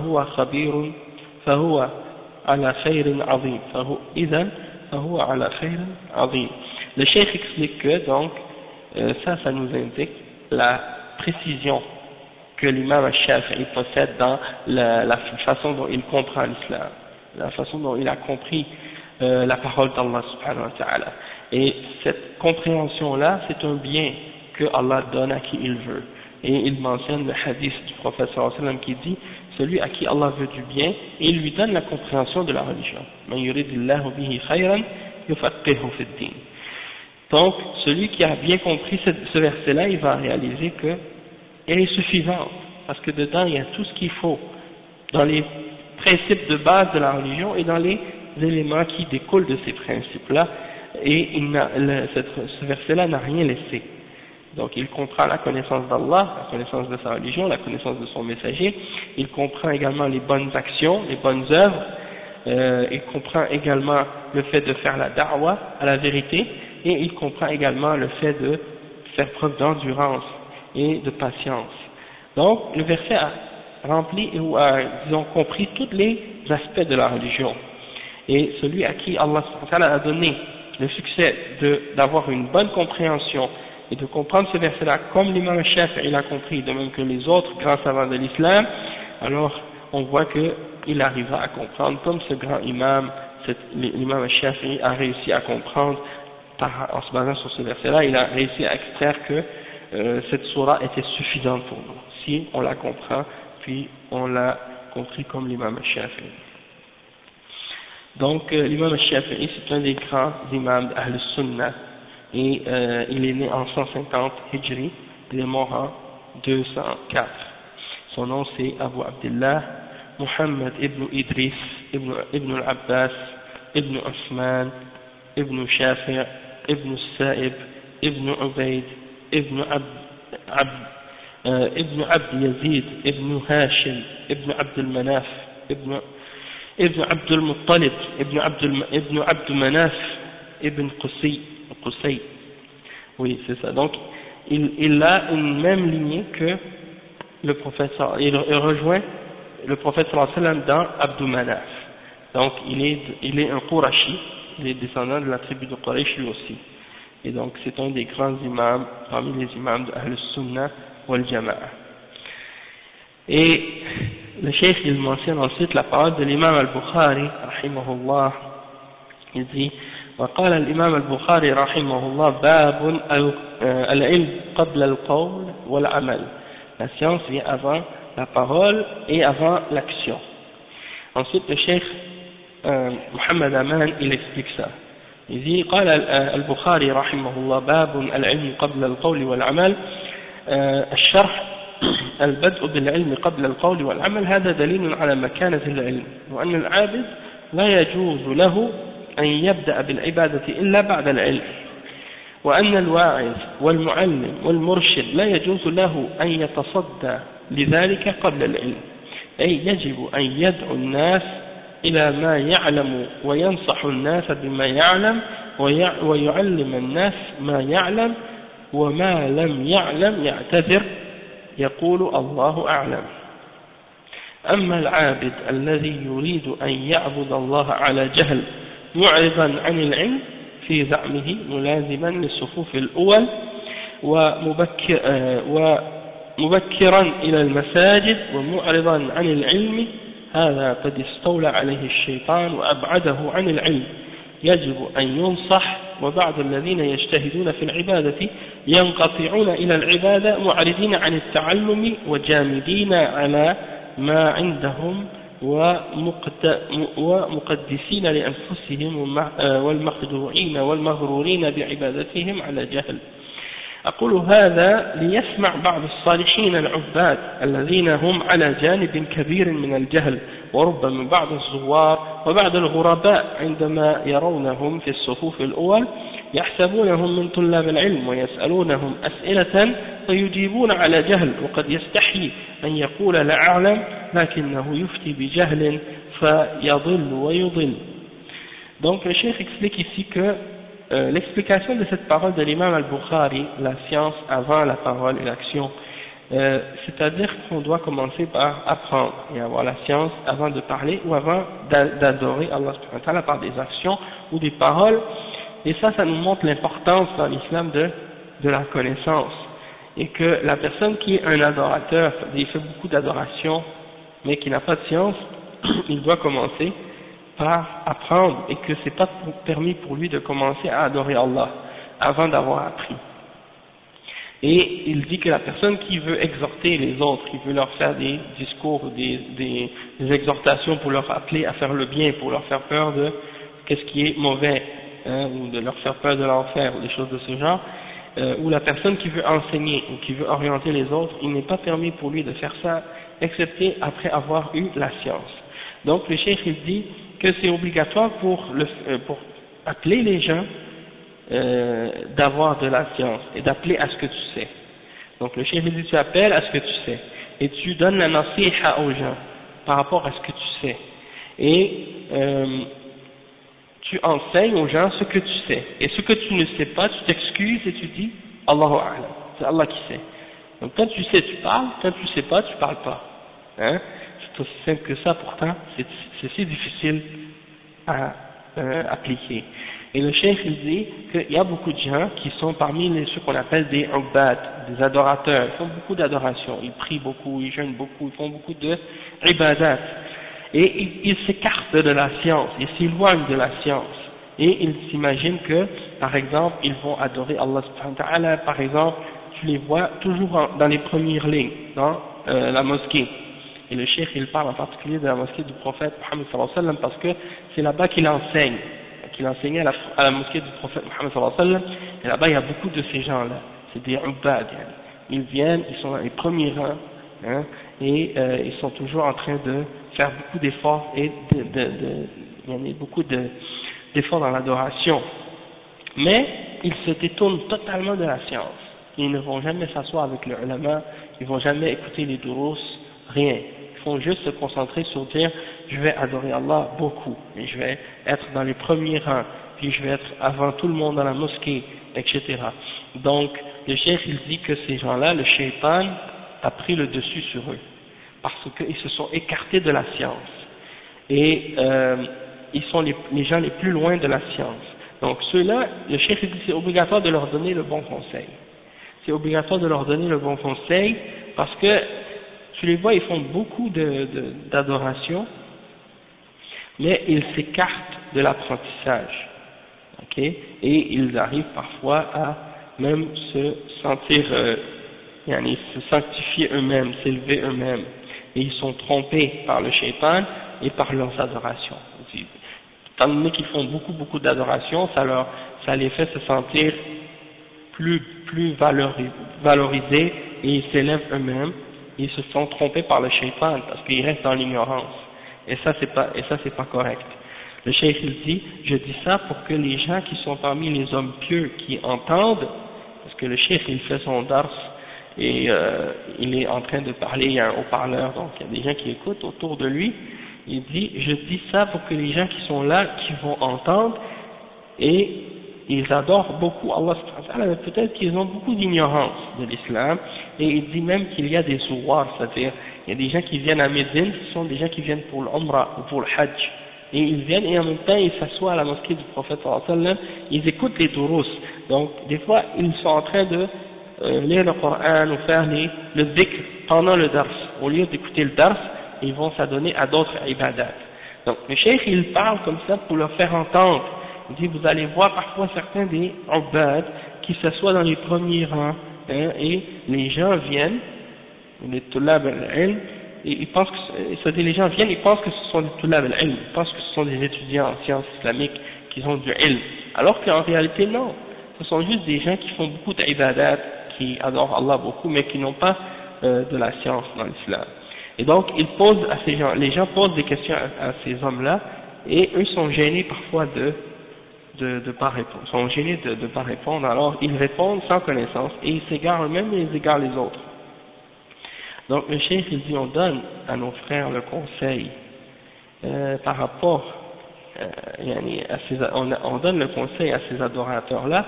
فهو على خير عظيم. فهو على خير عظيم. Le cheikh explique que donc ça nous indique la précision que l'imam al-Shafi'i possède dans la façon dont il comprend l'islam, la façon dont il a compris la parole d'Allah subhanahu wa ta'ala. Et cette compréhension-là, c'est un bien que Allah donne à qui il veut. Et il mentionne le hadith du prophète sallallahu alayhi wa sallam qui dit celui à qui Allah veut du bien, et il lui donne la compréhension de la religion. Man yuridillahu bihi khayran yufaqihu fid din. Donc, celui qui a bien compris ce verset-là, il va réaliser qu'elle est suffisante, parce que dedans il y a tout ce qu'il faut, dans les principes de base de la religion et dans les éléments qui découlent de ces principes-là, et ce verset-là n'a rien laissé. Donc il comprend la connaissance d'Allah, la connaissance de sa religion, la connaissance de son messager, il comprend également les bonnes actions, les bonnes œuvres, il comprend également le fait de faire la da'wa à la vérité, et il comprend également le fait de faire preuve d'endurance et de patience. Donc le verset a rempli ou a, disons, compris tous les aspects de la religion. Et celui à qui Allah a donné le succès d'avoir une bonne compréhension et de comprendre ce verset-là comme l'imam Shafi'i l'a compris, de même que les autres grands savants de l'islam, alors on voit qu'il arrivera à comprendre comme ce grand imam, l'imam Shafi'i a réussi à comprendre en se basant sur ce verset-là, il a réussi à extraire que cette sourate était suffisante pour nous, si on la comprend, puis on l'a compris comme l'imam Shafi'i. Donc l'imam Shafi'i c'est un des grands imams d'Ahl Sunnah, et il est né en 150 Hijri, il est mort en 204. Son nom c'est Abu Abdullah Muhammad ibn Idris ibn al-Abbas ibn Osman ibn Shafi' ibn Sa'ib ibn Ubayd ibn Abd Yazid ibn Hashim ibn Abd al-Manaf ibn Abd al-Muttalib ibn Abd Manaf ibn Qusay. Oui, c'est ça. Donc il a une même lignée que le prophète, il rejoint le prophète sallallahu alayhi wa sallam dans Abd Manaf. Donc il est un Qurashi, il est descendant de la tribu de Quraysh lui aussi. Et donc c'est un des grands imams parmi les imams de Ahl Sunnah wal Jama'a. Et le cheikh il mentionne ensuite la parole de l'imam al-Bukhari rahimahullah. Il dit وقال الإمام البخاري رحمه الله باب العلم قبل القول والعمل. La science vient avant la parole et avant l'action. Ensuite le cheikh Muhammad Aman il explique ça. Il dit قال البخاري رحمه الله باب العلم قبل القول والعمل. الشرح البدء بالعلم قبل القول والعمل هذا دليل على مكانة العلم وأن العابد لا يجوز له أن يبدأ بالعبادة إلا بعد العلم وأن الواعظ والمعلم والمرشد لا يجوز له أن يتصدى لذلك قبل العلم أي يجب أن يدعو الناس إلى ما يعلم وينصح الناس بما يعلم ويعلم الناس ما يعلم وما لم يعلم يعتذر يقول الله أعلم. أما العابد الذي يريد أن يعبد الله على جهل معرضا عن العلم في زعمه ملازما للصفوف الأول ومبكرا إلى المساجد ومعرضا عن العلم هذا قد استولى عليه الشيطان وأبعده عن العلم يجب أن ينصح. وبعض الذين يجتهدون في العبادة ينقطعون إلى العبادة معرضين عن التعلم وجامدين على ما عندهم ومقدسين لأنفسهم والمخدوعين والمغرورين بعبادتهم على جهل. أقول هذا ليسمع بعض الصالحين العباد الذين هم على جانب كبير من الجهل وربما بعض الزوار وبعض الغرباء عندما يرونهم في الصفوف الأول يحسبونهم من طلاب العلم ويسألونهم أسئلة فيجيبون على جهل وقد يستحي أن يقول لا أعلم لكنه يفتي بجهل فيضل ويضل. Donc le cheikh explique ici que l'explication de cette parole de l'imam al-Bukhari, la science avant la parole et l'action, c'est-à-dire qu'on doit commencer par apprendre et avoir la science avant de parler ou avant d'adorer Allah subhanahu wa ta'ala par des actions ou des paroles. Et ça nous montre l'importance dans l'islam de la connaissance. Et que la personne qui est un adorateur, il fait beaucoup d'adoration, mais qui n'a pas de science, il doit commencer par apprendre et que c'est pas permis pour lui de commencer à adorer Allah avant d'avoir appris. Et il dit que la personne qui veut exhorter les autres, qui veut leur faire des discours, des exhortations pour leur appeler à faire le bien, pour leur faire peur de qu'est-ce qui est mauvais, ou de leur faire peur de l'enfer, ou des choses de ce genre, ou la personne qui veut enseigner ou qui veut orienter les autres, il n'est pas permis pour lui de faire ça, excepté après avoir eu la science. Donc le cheikh il dit que c'est obligatoire pour appeler les gens d'avoir de la science et d'appeler à ce que tu sais. Donc le cheikh il dit tu appelles à ce que tu sais et tu donnes la nasiha aux gens par rapport à ce que tu sais et tu enseignes aux gens ce que tu sais et ce que tu ne sais pas tu t'excuses et tu dis Allahu A'lam, c'est Allah qui sait. Donc quand tu sais tu parles, quand tu sais pas tu parles pas, hein? C'est aussi simple que ça, pourtant c'est si difficile à appliquer. Et le cheikh il dit qu'il y a beaucoup de gens qui sont parmi ceux qu'on appelle des ubbad, des adorateurs, ils font beaucoup d'adoration, ils prient beaucoup, ils jeûnent beaucoup, ils font beaucoup de ibadat, et ils s'écartent de la science, ils s'éloignent de la science, et ils s'imaginent que, par exemple, ils vont adorer Allah subhanahu wa ta'ala, par exemple, tu les vois toujours dans les premières lignes, dans la mosquée. Et le cheikh il parle en particulier de la mosquée du prophète Mohammed sallallahu alayhi wa sallam parce que c'est là-bas qu'il enseigne, qu'il enseignait à la mosquée du prophète Mohammed sallallahu alayhi wa sallam, et là-bas il y a beaucoup de ces gens-là, c'est des ubbad, ils viennent, ils sont dans les premiers rangs, hein, et ils sont toujours en train de faire beaucoup d'efforts et il y en a beaucoup d'efforts dans l'adoration, mais ils se détournent totalement de la science, ils ne vont jamais s'asseoir avec le ulama, ils vont jamais écouter les durous, rien. Ils font juste se concentrer sur dire je vais adorer Allah beaucoup, et je vais être dans les premiers rangs, puis je vais être avant tout le monde dans la mosquée, etc. Donc le cheikh il dit que ces gens-là, le shaitan a pris le dessus sur eux, parce qu'ils se sont écartés de la science, et ils sont les gens les plus loin de la science. Donc ceux-là, le cheikh il dit c'est obligatoire de leur donner le bon conseil. C'est obligatoire de leur donner le bon conseil, parce que tu les vois, ils font beaucoup d'adoration, mais ils s'écartent de l'apprentissage, ok, et ils arrivent parfois à même se sentir, se sanctifier eux-mêmes, s'élever eux-mêmes, et ils sont trompés par le shaitan et par leurs adorations. Étant donné qu'ils font beaucoup d'adoration, ça les fait se sentir plus valorisés, et ils s'élèvent eux-mêmes. Ils se sont trompés par le shaitan parce qu'ils restent dans l'ignorance, et ça c'est pas correct. Le cheikh il dit, je dis ça pour que les gens qui sont parmi les hommes pieux qui entendent, parce que le cheikh il fait son dars et il est en train de parler, il y a un haut-parleur, donc il y a des gens qui écoutent autour de lui, il dit, je dis ça pour que les gens qui sont là, qui vont entendre, et ils adorent beaucoup Allah subhanahu wa ta'ala, mais peut-être qu'ils ont beaucoup d'ignorance de l'islam, et il dit même qu'il y a des souwars, c'est-à-dire il y a des gens qui viennent à Médine, ce sont des gens qui viennent pour l'Umrah ou pour le Hajj, et ils viennent et en même temps ils s'assoient à la mosquée du prophète sallallahu alayhi wa sallam, ils écoutent les durous, donc des fois ils sont en train de lire le Coran ou faire le dhikr pendant le dars, au lieu d'écouter le dars, ils vont s'adonner à d'autres ibadat. Donc le cheikh il parle comme ça pour leur faire entendre. Il dit, vous allez voir parfois certains des ubbad qui s'assoient dans les premiers rangs, hein, et les gens viennent, les tulab al-ilm, et ils pensent que, les gens viennent, ils pensent que ce sont des tulab al-ilm, ils pensent que ce sont des étudiants en sciences islamiques qui ont du ilm, alors qu'en réalité non, ce sont juste des gens qui font beaucoup d'ibadat, qui adorent Allah beaucoup, mais qui n'ont pas de la science dans l'islam. Et donc ils posent à ces gens, les gens posent des questions à ces hommes-là, et eux sont gênés parfois de pas répondre, sont gênés de pas répondre, alors ils répondent sans connaissance, et ils s'égarent eux-mêmes et ils égarent les autres. Donc le cheikh il dit, on donne à nos frères le conseil par rapport on donne le conseil à ces adorateurs-là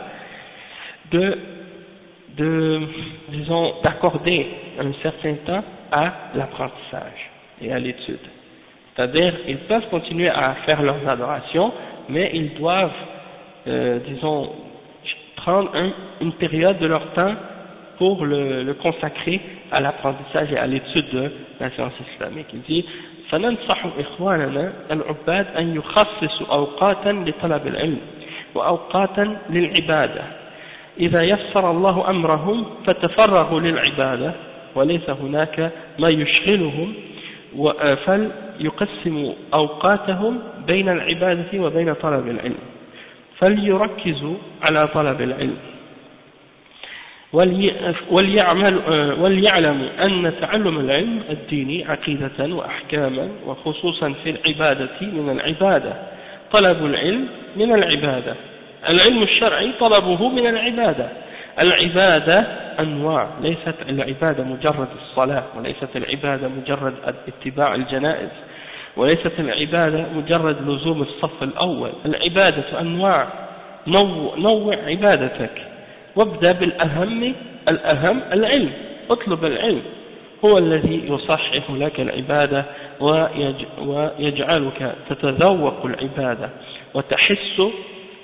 disons d'accorder un certain temps à l'apprentissage et à l'étude. C'est-à-dire, ils peuvent continuer à faire leurs adorations, mais ils doivent, disons, prendre une période de leur temps pour le consacrer à l'apprentissage et à l'étude de la science islamique. Il dit, فننصح إخواننا العباد أن يخصصوا أوقاتا لطلب العلم وأوقاتا للعبادة إذا يسر الله أمرهم فتفرغوا للعبادة وليس هناك ما يشغلهم فليقسموا أوقاتهم بين العبادة وبين طلب العلم فليركزوا على طلب العلم وليعلموا أن تعلم العلم الديني عقيدة وأحكاما وخصوصا في العبادة من العبادة طلب العلم من العبادة العلم الشرعي طلبه من العبادة العبادة أنواع ليست العبادة مجرد الصلاة وليست العبادة مجرد اتباع الجنائز وليست العبادة مجرد لزوم الصف الأول العبادة أنواع نوع عبادتك وابدأ بالأهم العلم اطلب العلم هو الذي يصحح لك العبادة ويجعلك تتذوق العبادة وتحس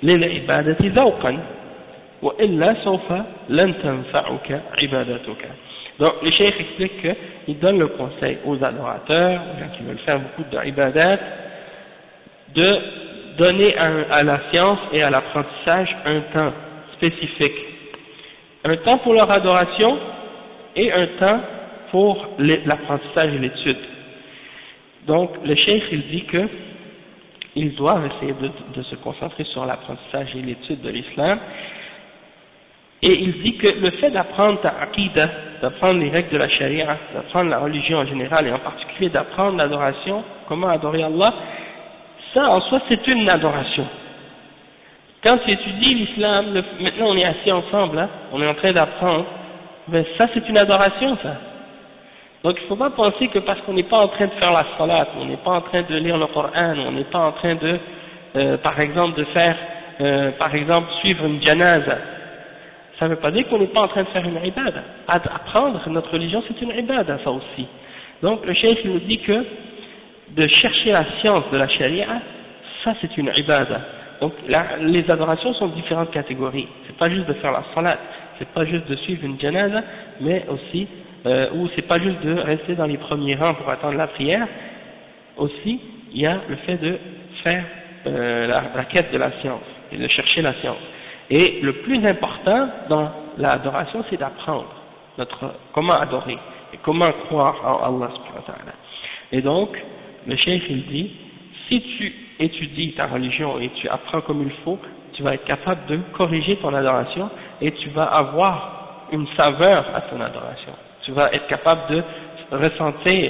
للعبادة ذوقا وإلا سوف لن تنفعك عبادتك. Donc le cheikh explique qu'il donne le conseil aux adorateurs, aux gens qui veulent faire beaucoup d'ibadat, de donner à la science et à l'apprentissage un temps spécifique. Un temps pour leur adoration et un temps pour l'apprentissage et l'étude. Donc le cheikh il dit que ils doivent essayer de se concentrer sur l'apprentissage et l'étude de l'islam. Et il dit que le fait d'apprendre ta aqidah, d'apprendre les règles de la charia, d'apprendre la religion en général et en particulier d'apprendre l'adoration, comment adorer Allah, ça en soi c'est une adoration. Quand tu étudies l'islam, maintenant on est assis ensemble, hein, on est en train d'apprendre, ben ça c'est une adoration ça. Donc il ne faut pas penser que parce qu'on n'est pas en train de faire la salat, on n'est pas en train de lire le Coran, on n'est pas en train de, par exemple, de faire, par exemple, suivre une janaza, ça ne veut pas dire qu'on n'est pas en train de faire une ibada. Apprendre notre religion c'est une ibada ça aussi. Donc le cheikh nous dit que de chercher la science de la charia, ça c'est une ibada. Donc les adorations sont de différentes catégories. C'est pas juste de faire la salat, c'est pas juste de suivre une janaza, mais aussi ou c'est pas juste de rester dans les premiers rangs pour attendre la prière. Aussi il y a le fait de faire la quête de la science et de chercher la science. Et le plus important dans l'adoration, c'est d'apprendre comment adorer et comment croire en Allah subhanahu wa ta'ala. Et donc, le cheikh il dit, si tu étudies ta religion et tu apprends comme il faut, tu vas être capable de corriger ton adoration et tu vas avoir une saveur à ton adoration. Tu vas être capable de ressentir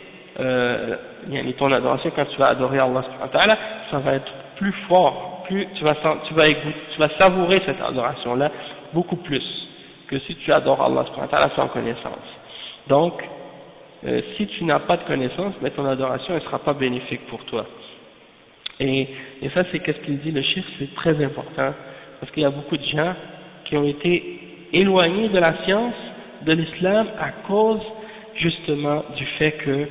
ton adoration quand tu vas adorer Allah subhanahu wa ta'ala, ça va être plus fort. Plus tu vas savourer cette adoration-là beaucoup plus que si tu adores Allah subhanahu wa ta'ala sans connaissance. Donc, si tu n'as pas de connaissance, mais ton adoration ne sera pas bénéfique pour toi. Et ça, c'est qu'est-ce qu'il dit le cheikh, c'est très important, parce qu'il y a beaucoup de gens qui ont été éloignés de la science, de l'islam, à cause justement du fait que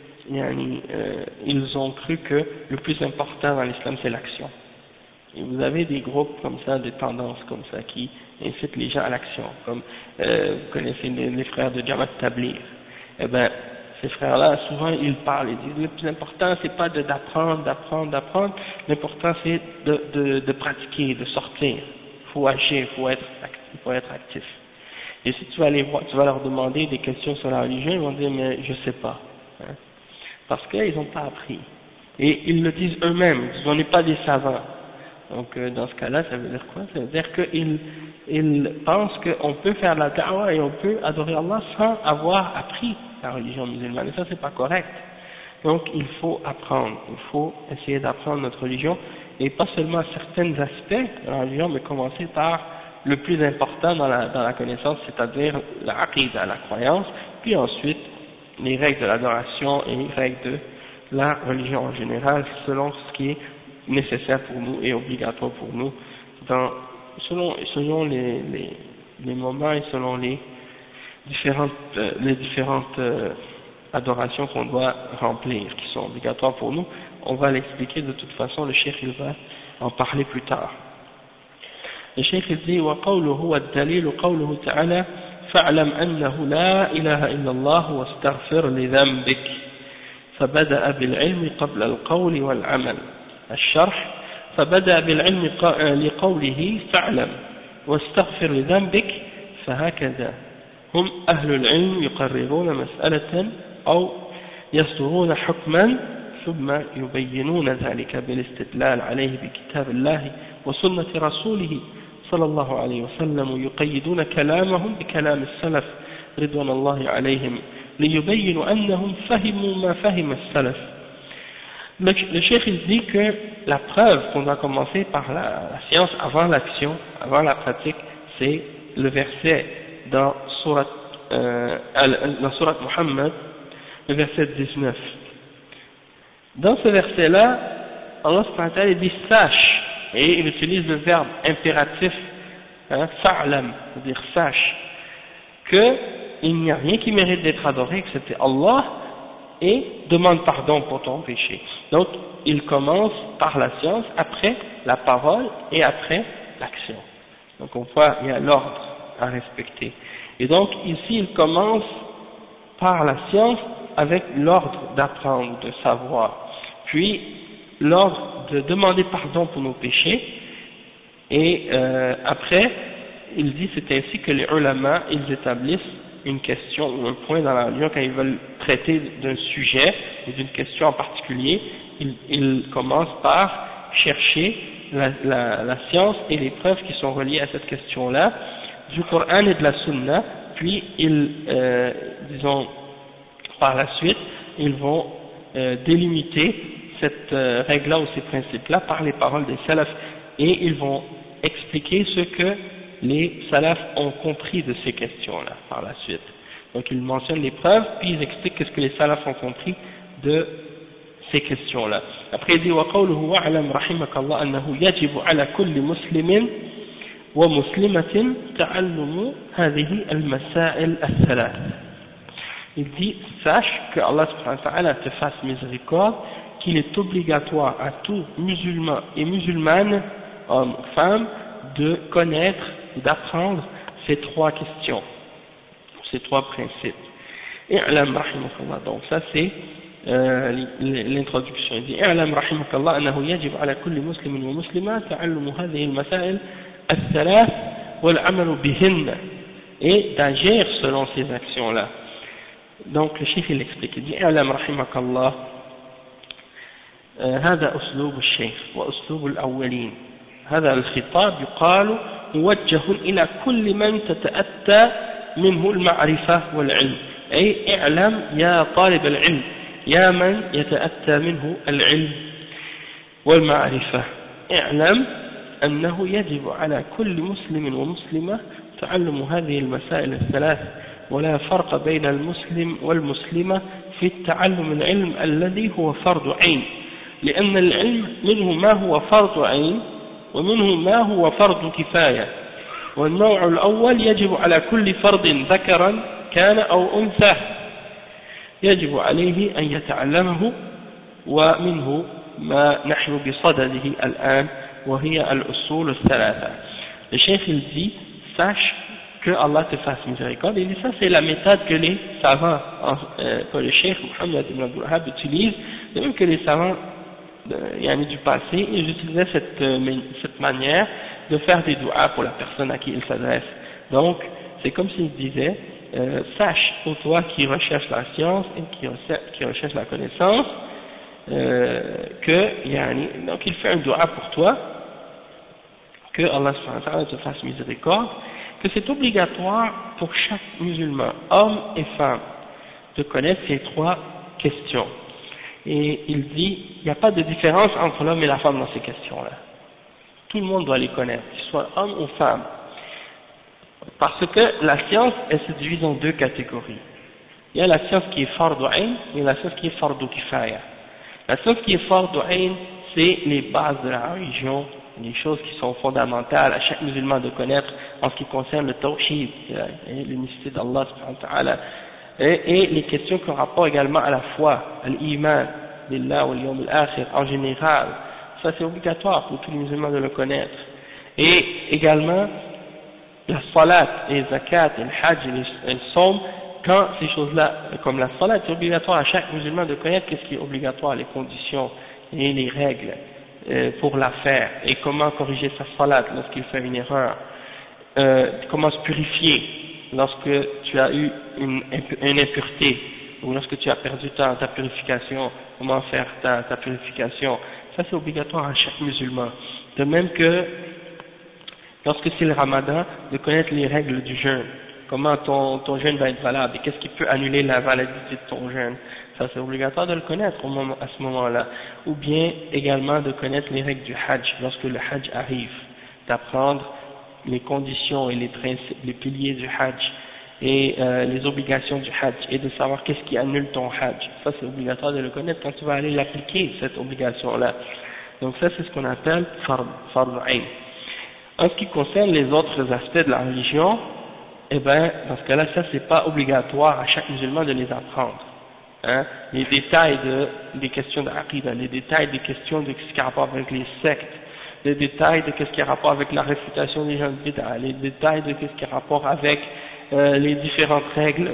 ils ont cru que le plus important dans l'islam, c'est l'action. Et vous avez des groupes comme ça, des tendances comme ça, qui incitent les gens à l'action, comme vous connaissez les frères de Jamaat Tabligh. Eh ben, ces frères-là, souvent, ils parlent, ils disent, le plus important, c'est pas d'apprendre, l'important c'est de pratiquer, de sortir. Il faut agir, il faut être actif. Et si tu vas les voir, tu vas leur demander des questions sur la religion, ils vont dire, mais je sais pas. Hein, parce qu'ils n'ont pas appris. Et ils le disent eux-mêmes, on n'est pas des savants. Donc dans ce cas-là, ça veut dire quoi? Ça veut dire qu'ils pensent qu'on peut faire la da'wah et on peut adorer Allah sans avoir appris la religion musulmane. Et ça, c'est pas correct. Donc il faut apprendre, il faut essayer d'apprendre notre religion, et pas seulement certains aspects de la religion, mais commencer par le plus important dans la connaissance, c'est-à-dire la aqidah, la croyance, puis ensuite les règles de l'adoration et les règles de la religion en général, selon ce qui est nécessaire pour nous et obligatoire pour nous, selon les moments et selon les différentes adorations qu'on doit remplir, qui sont obligatoires pour nous. On va l'expliquer de toute façon, le cheikh il va en parler plus tard. Le cheikh il dit وقوله والدليل قوله تعالى فاعلم أنه لا إله إلا الله واستغفر لذنبك فبدأ بالعلم قبل القول والعمل. الشرح فبدأ بالعلم لقوله فاعلم واستغفر لذنبك فهكذا هم أهل العلم يقررون مسألة أو يصدرون حكما ثم يبينون ذلك بالاستدلال عليه بكتاب الله وسنة رسوله صلى الله عليه وسلم ويقيدون كلامهم بكلام السلف رضوان الله عليهم ليبينوا أنهم فهموا ما فهم السلف. Le cheikh il dit que la preuve qu'on doit commencer par la science avant l'action, avant la pratique, c'est le verset dans Surat Muhammad, le verset 19. Dans ce verset-là, Allah subhanahu wa ta'ala dit sache, et il utilise le verbe impératif, fa'lam, c'est-à-dire sache, qu'il n'y a rien qui mérite d'être adoré, excepté Allah, et demande pardon pour ton péché. Donc, il commence par la science, après la parole et après l'action. Donc, on voit, il y a l'ordre à respecter. Et donc, ici, il commence par la science avec l'ordre d'apprendre, de savoir. Puis, l'ordre de demander pardon pour nos péchés. Et après, il dit, c'est ainsi que les ulama, ils établissent une question ou un point dans la religion quand ils veulent traiter d'un sujet ou d'une question en particulier, ils commencent par chercher la science et les preuves qui sont reliées à cette question-là, du Coran et de la Sunna, puis disons, par la suite, ils vont délimiter cette règle-là ou ces principes-là par les paroles des salafs, et ils vont expliquer ce que les salafs ont compris de ces questions-là par la suite. Donc ils mentionnent les preuves, puis ils expliquent ce que les salafs ont compris de ces questions-là. Après il dit وَقَوْلُهُ وَعْلَمْ رَحِمَكَ اللَّهُ أَنَّهُ يَجِبُ عَلَى كُلِّ مُسْلِمٍ وَمُسْلِمَةٍ تَعَلُّمُ هَذِهِ الْمَسَائِلِ الثَّلَاث. Il dit, sache que Allah subhanahu wa ta'ala te fasse miséricorde, qu'il est obligatoire à tout musulman et musulmane, hommes, femmes, de connaître, d'apprendre ces trois questions, ces trois principes. I'lam rahimakallah. Donc ça c'est l'introduction. Il dit I'lam rahimakallah annahu yajib ala kulli muslimin wa muslima ta'allumu hadhihi al-masail al-thalath wal 'amalu bihinna, et d'agir selon ces actions-là. Donc le cheikh il explique, il dit I'lam rahimakallah هذا أسلوب الشيخ وأسلوب الأولين. هذا الخطاب يقال موجه إلى كل من تتأتى منه المعرفة والعلم، أي اعلم يا طالب العلم، يا من يتأتى منه العلم والمعرفة، اعلم أنه يجب على كل مسلم ومسلمة تعلم هذه المسائل الثلاث، ولا فرق بين المسلم والمسلمة في التعلم العلم الذي هو فرض عين، لأن العلم منه ما هو فرض عين ومنه ما هو فرض كفاية، والنوع الأول يجب على كل فرد ذكرا كان أو أنثى يجب عليه أن يتعلمه، ومنه ما نحن بصدده الآن وهي الأصول الثلاثة. Le chef il dit, sache que Allah te fasse miséricorde, et ça c'est la méthode que les savants, que le cheikh Mohammed ibn Abdul Wahhab utilise, de même que les savants du passé, ils utilisaient cette manière de faire des du'as pour la personne à qui ils s'adressent. Donc, c'est comme s'ils disaient, sache pour toi qui recherche la science et qui recherche la connaissance, donc il fait un du'a pour toi, que Allah subhanahu wa ta'ala te fasse miséricorde, que c'est obligatoire pour chaque musulman, homme et femme, de connaître ces trois questions. Et il dit, il n'y a pas de différence entre l'homme et la femme dans ces questions-là. Tout le monde doit les connaître, qu'ils soient hommes ou femmes. Parce que la science, elle se divise en deux catégories. Il y a la science qui est fardu ayn et la science qui est fardu kifaya. La science qui est fardu ayn, c'est les bases de la religion, les choses qui sont fondamentales à chaque musulman de connaître en ce qui concerne le tawhid, l'unicité d'Allah subhanahu wa ta'ala, et les questions qui ont rapport également à la foi, à l'iman, billah wal yawm al-akhir en général. Ça c'est obligatoire pour tous les musulmans de le connaître. Et également la salat, les zakat, le hajj et le somme, quand ces choses-là, comme la salat, c'est obligatoire à chaque musulman de connaître qu'est-ce qui est obligatoire, les conditions et les règles pour la faire, et comment corriger sa salat lorsqu'il fait une erreur, comment se purifier lorsque tu as eu une impureté, ou lorsque tu as perdu ta purification, comment faire ta purification. Ça c'est obligatoire à chaque musulman. De même que lorsque c'est le ramadan, de connaître les règles du jeûne, comment ton jeûne va être valable et qu'est-ce qui peut annuler la validité de ton jeûne. Ça c'est obligatoire de le connaître à ce moment-là. Ou bien également de connaître les règles du hajj lorsque le hajj arrive, d'apprendre les conditions et les principes, les piliers du hajj et les obligations du hajj, et de savoir qu'est-ce qui annule ton hajj. Ça c'est obligatoire de le connaître quand tu vas aller l'appliquer, cette obligation-là. Donc ça c'est ce qu'on appelle fard ayn. En ce qui concerne les autres aspects de la religion, eh ben dans ce cas-là, ça c'est pas obligatoire à chaque musulman de les apprendre. hein, les détails des questions d'Aqidah, les détails des questions de ce qui a rapport avec les sectes, les détails de ce qui a rapport avec la réfutation des gens de bid'a, les détails de ce qui a rapport avec les différentes règles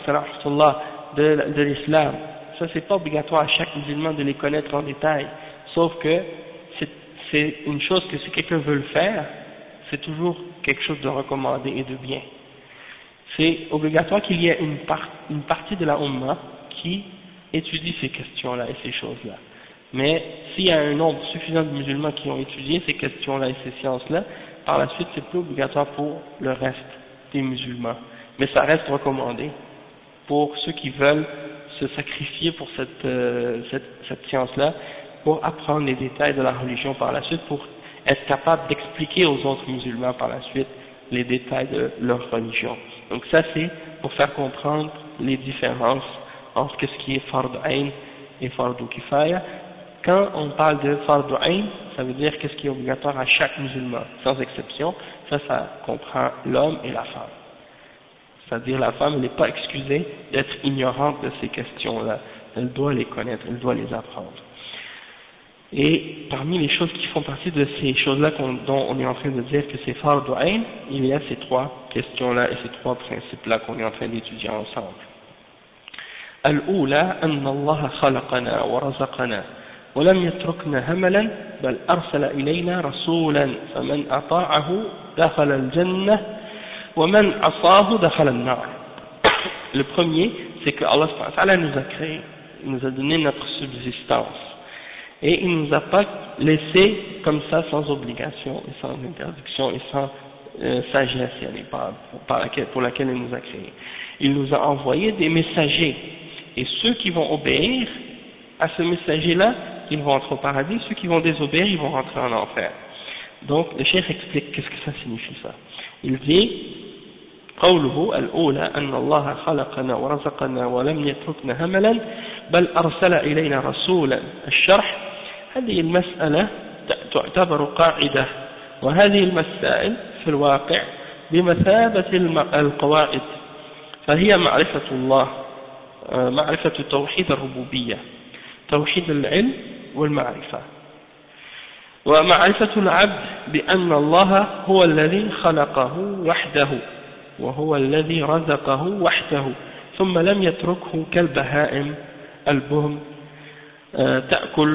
de l'islam. Ça, c'est pas obligatoire à chaque musulman de les connaître en détail, sauf que c'est une chose que si quelqu'un veut le faire, c'est toujours quelque chose de recommandé et de bien. C'est obligatoire qu'il y ait une partie de la Ummah qui étudie ces questions-là et ces choses-là. Mais s'il y a un nombre suffisant de musulmans qui ont étudié ces questions-là et ces sciences-là, par la suite c'est plus obligatoire pour le reste des musulmans. Mais ça reste recommandé pour ceux qui veulent se sacrifier pour cette science-là, pour apprendre les détails de la religion par la suite, pour être capable d'expliquer aux autres musulmans par la suite les détails de leur religion. Donc ça c'est pour faire comprendre les différences entre ce qui est Fard Ayn et Fard Kifaya. Quand on parle de Fard Ayn, ça veut dire qu'est-ce qui est obligatoire à chaque musulman, sans exception. Ça comprend l'homme et la femme. C'est-à-dire la femme n'est pas excusée d'être ignorante de ces questions-là. Elle doit les connaître, elle doit les apprendre. Et parmi les choses qui font partie de ces choses-là dont on est en train de dire que c'est Fard Ayn, il y a ces trois questions-là et ces trois principes-là qu'on est en train d'étudier ensemble. الأولى أن الله خلقنا ورزقنا ولم يتركنا هملا بل أرسل إلينا رسولا فمن أطاعه دخل الجنة ومن عصاه دخل النار. Le premier, c'est que Allah subhanahu wa ta'ala nous a créé, il nous a donné notre subsistance et il ne nous a pas laissé comme ça sans obligation et sans interdiction et sans sagesse pour laquelle il nous a créé. Il nous a envoyé des messagers et ceux qui vont obéir à ce messager-là, ils vont entrer au paradis, ceux qui vont désobéir, ils vont rentrer en enfer. Donc le cheikh explique qu'est-ce que ça signifie ça. Il dit قوله الأولى أن الله خلقنا ورزقنا ولم يتركنا هملا بل أرسل إلينا رسولا. الشرح: هذه المسألة تعتبر قاعدة، وهذه المسائل في الواقع بمثابة القواعد، فهي معرفة الله، معرفة توحيد الربوبية، توحيد العلم والمعرفة، ومعرفة العبد بأن الله هو الذي خلقه وحده وهو الذي رزقه وحده ثم لم يتركه كالبهائم البهم تأكل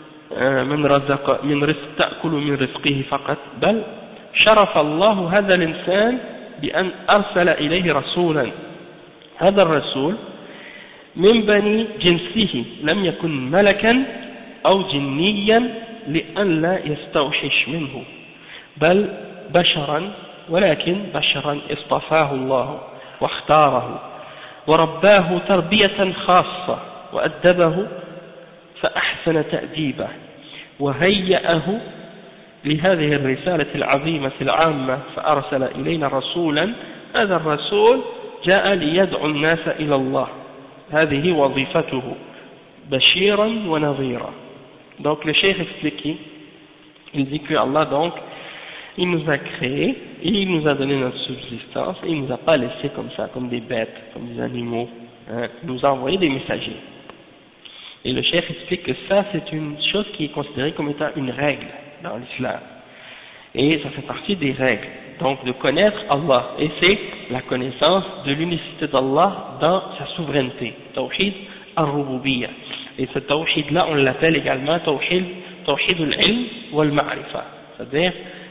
من رزقه فقط، بل شرف الله هذا الإنسان بأن أرسل إليه رسولا. هذا الرسول من بني جنسه لم يكن ملكا أو جنيا لئلا يستوحش منه، بل بشرا، ولكن بشرا اصطفاه الله واختاره ورباه تربية خاصة وأدبه فأحسن تأديبه وهيأه لهذه الرسالة العظيمة العامة فأرسل إلينا رسولا. هذا الرسول جاء ليدعو الناس إلى الله، هذه وظيفته بشيرا ونظيرا. Donc le cheikh explique, il dit que Allah donc il nous a créés et il nous a donné notre subsistance et il nous a pas laissé comme ça, comme des bêtes, comme des animaux, hein. Il nous a envoyé des messagers. Et le cheikh explique que ça c'est une chose qui est considérée comme étant une règle dans l'islam. Et ça fait partie des règles, donc de connaître Allah, et c'est la connaissance de l'unicité d'Allah dans sa souveraineté, tawhid al-rububiyya. Et ce tawhid là on l'appelle également tawhid al-ilm wal-ma'rifa, c'est-à-dire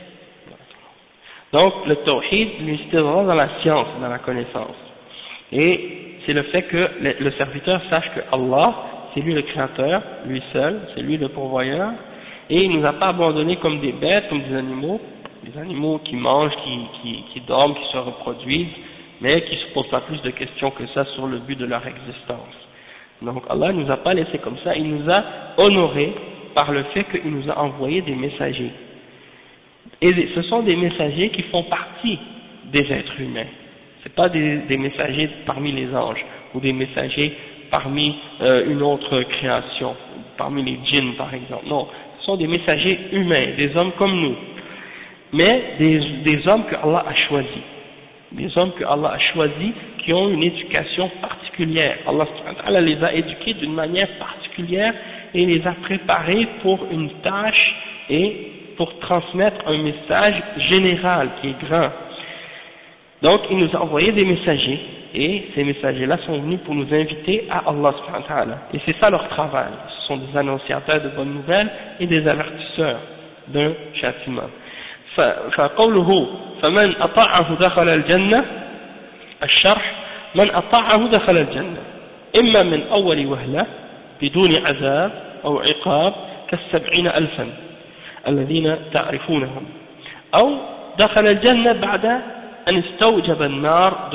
donc le tawhid, l'unicité d'Allah dans la science, dans la connaissance. Et c'est le fait que le serviteur sache que Allah, c'est lui le créateur, lui seul, c'est lui le pourvoyeur, et il ne nous a pas abandonnés comme des bêtes, comme des animaux qui mangent, qui dorment, qui se reproduisent, mais qui ne se posent pas plus de questions que ça sur le but de leur existence. Donc Allah ne nous a pas laissé comme ça, il nous a honorés par le fait qu'il nous a envoyé des messagers. Et ce sont des messagers qui font partie des êtres humains. Ce n'est pas des messagers parmi les anges, ou des messagers parmi une autre création, parmi les djinns par exemple. Non, ce sont des messagers humains, des hommes comme nous, mais des hommes que Allah a choisis. des hommes que Allah a choisis, qui ont une éducation particulière. Allah subhanahu wa ta'ala les a éduqués d'une manière particulière et les a préparés pour une tâche et pour transmettre un message général qui est grand. Donc il nous a envoyé des messagers, et ces messagers-là sont venus pour nous inviter à Allah subhanahu wa ta'ala. Et c'est ça leur travail, ce sont des annonciateurs de bonnes nouvelles et des avertisseurs d'un châtiment. فقوله فمن أطاعه دخل الجنة الشرح من أطاعه دخل الجنة إما من أول وهلة بدون عذاب أو عقاب ك70,000 الذين تعرفونهم أو دخل الجنة بعد أن استوجب النار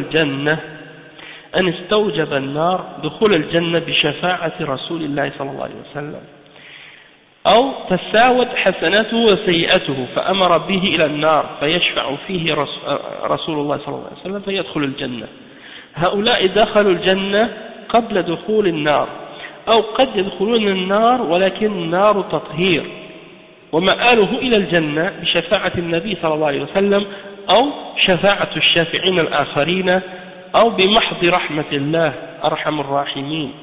دخول الجنة بشفاعة رسول الله صلى الله عليه وسلم أو تساوت حسناته وسيئته فأمر به إلى النار فيشفع فيه رسول الله صلى الله عليه وسلم فيدخل الجنة. هؤلاء دخلوا الجنة قبل دخول النار أو قد يدخلون النار ولكن نار تطهير ومآله إلى الجنة بشفاعة النبي صلى الله عليه وسلم أو شفاعة الشافعين الآخرين أو بمحض رحمة الله أرحم الراحمين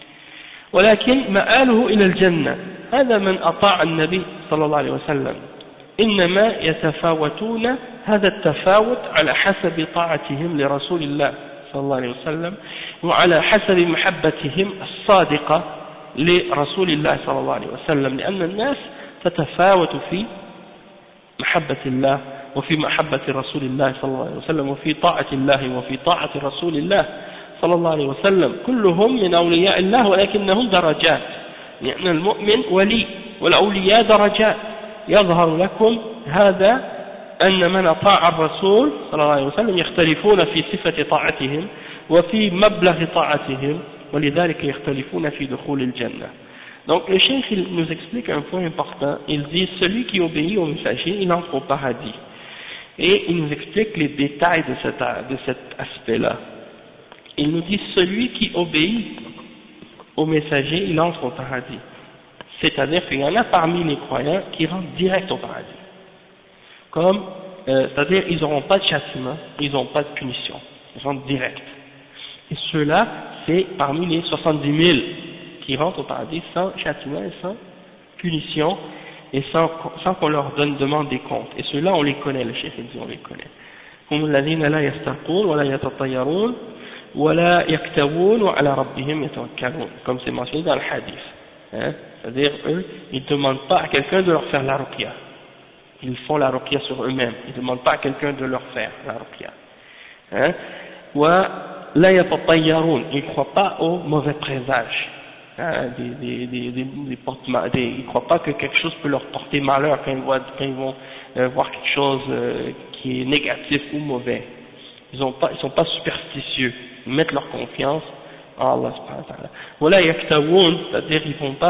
ولكن مآله إلى الجنة. هذا من أطاع النبي صلى الله عليه وسلم إنما يتفاوتون هذا التفاوت على حسب طاعتهم لرسول الله صلى الله عليه وسلم وعلى حسب محبتهم الصادقة لرسول الله صلى الله عليه وسلم لأن الناس تتفاوت في محبة الله وفي محبة رسول الله صلى الله عليه وسلم وفي طاعة الله وفي طاعة رسول الله صلى الله عليه وسلم كلهم من أولياء الله ولكنهم درجات لأن المؤمن ولي والأولياء درجات. يظهر لكم هذا أن من أطاع الرسول صلى الله عليه وسلم يختلفون في صفة طاعتهم وفي مبلغ طاعتهم ولذلك يختلفون في دخول الجنة. Donc le cheikh il nous explique un point important. Il dit celui qui obéit au messager il entre au paradis et il nous explique les détails de cet aspect-là. Il nous dit celui qui obéit au messager il entre au paradis, c'est-à-dire qu'il y en a parmi les croyants qui rentrent direct au paradis, comme c'est-à-dire ils n'auront pas de châtiment, ils n'auront pas de punition, ils rentrent direct. Et ceux-là c'est parmi les 70 000 qui rentrent au paradis sans châtiment et sans punition et sans qu'on leur demande des comptes. Et ceux-là on les connaît, le chef dit on les connaît. هم الذين لا يسترقون ولا يتطيرون ولا يكتوون وعلى ربهم يتوكلون, comme c'est mentionné dans le hadith. Hein? C'est-à-dire eux, ils ne demandent pas à quelqu'un de leur faire la ruqya. Ils font la ruqya sur eux-mêmes. Ils ne demandent pas à quelqu'un de leur faire la ruqya. Hein? ولا يتطيرون, ils ne croient pas aux mauvais présages. Hein? Ils ne croient pas que quelque chose peut leur porter malheur quand ils vont voir quelque chose qui est négatif ou mauvais. Ils sont pas superstitieux. Ils mettent leur confiance en Allah subhanahu wa ta'ala. Voilà yaktawoun, c'est-à-dire ils vont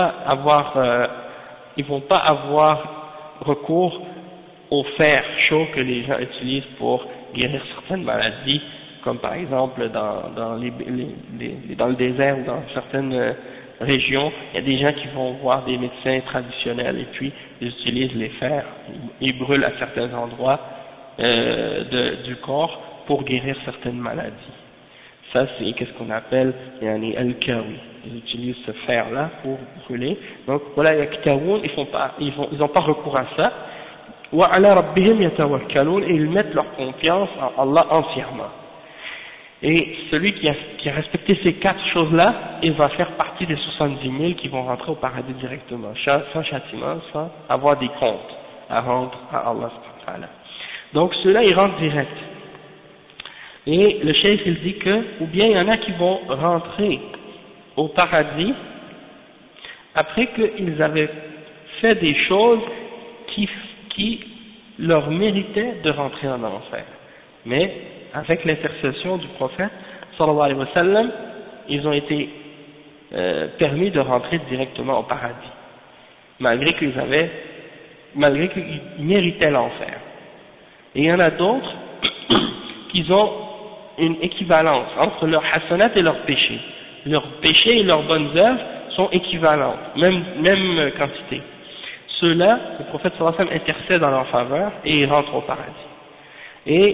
pas avoir recours au fer chaud que les gens utilisent pour guérir certaines maladies, comme par exemple dans le désert ou dans certaines régions, il y a des gens qui vont voir des médecins traditionnels et puis ils utilisent les fers, ils brûlent à certains endroits du corps pour guérir certaines maladies. Ça c'est qu'est-ce qu'on appelle al-kawi. Ils utilisent ce fer-là pour brûler. Donc voilà, ils n'ont pas recours à ça. Wa ala rabbihim yatawakkalun, et ils mettent leur confiance en Allah entièrement. Et celui qui a respecté ces 4 choses-là, il va faire partie des 70 000 qui vont rentrer au paradis directement, sans châtiment, sans avoir des comptes à rendre à Allah subhanahu wa ta'ala. Donc ceux-là ils rentrent direct. Et le cheikh il dit que, ou bien il y en a qui vont rentrer au paradis après qu'ils avaient fait des choses qui leur méritaient de rentrer en enfer. Mais avec l'intercession du prophète sallallahu alayhi wa sallam, ils ont été permis de rentrer directement au paradis, malgré qu'ils méritaient l'enfer. Et il y en a d'autres qui ont une équivalence entre leur hasanat et leurs péchés. Leurs péchés et leurs bonnes œuvres sont équivalentes, même quantité. Ceux-là, le prophète sallallahu alayhi wa sallam intercède en leur faveur et ils rentrent au paradis. Et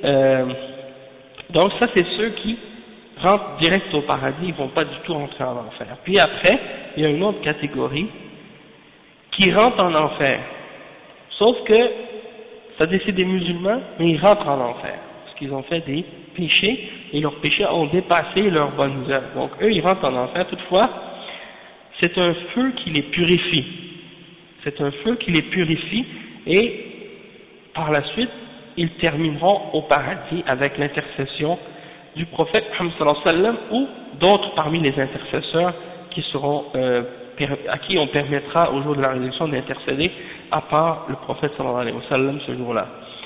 donc ça c'est ceux qui rentrent direct au paradis, ils vont pas du tout rentrer en enfer. Puis après, il y a une autre catégorie qui rentre en enfer, sauf que c'est des musulmans, mais ils rentrent en enfer, parce qu'ils ont fait des péchés, et leurs péchés ont dépassé leurs bonnes œuvres. Donc eux, ils rentrent en enfer. Toutefois, c'est un feu qui les purifie. C'est un feu qui les purifie, et par la suite, ils termineront au paradis avec l'intercession du prophète Muhammad sallallahu alayhi wa sallam, ou d'autres parmi les intercesseurs qui seront, à qui on permettra au jour de la résurrection d'intercéder, à part le prophète sallallahu alayhi wa sallam ce jour-là.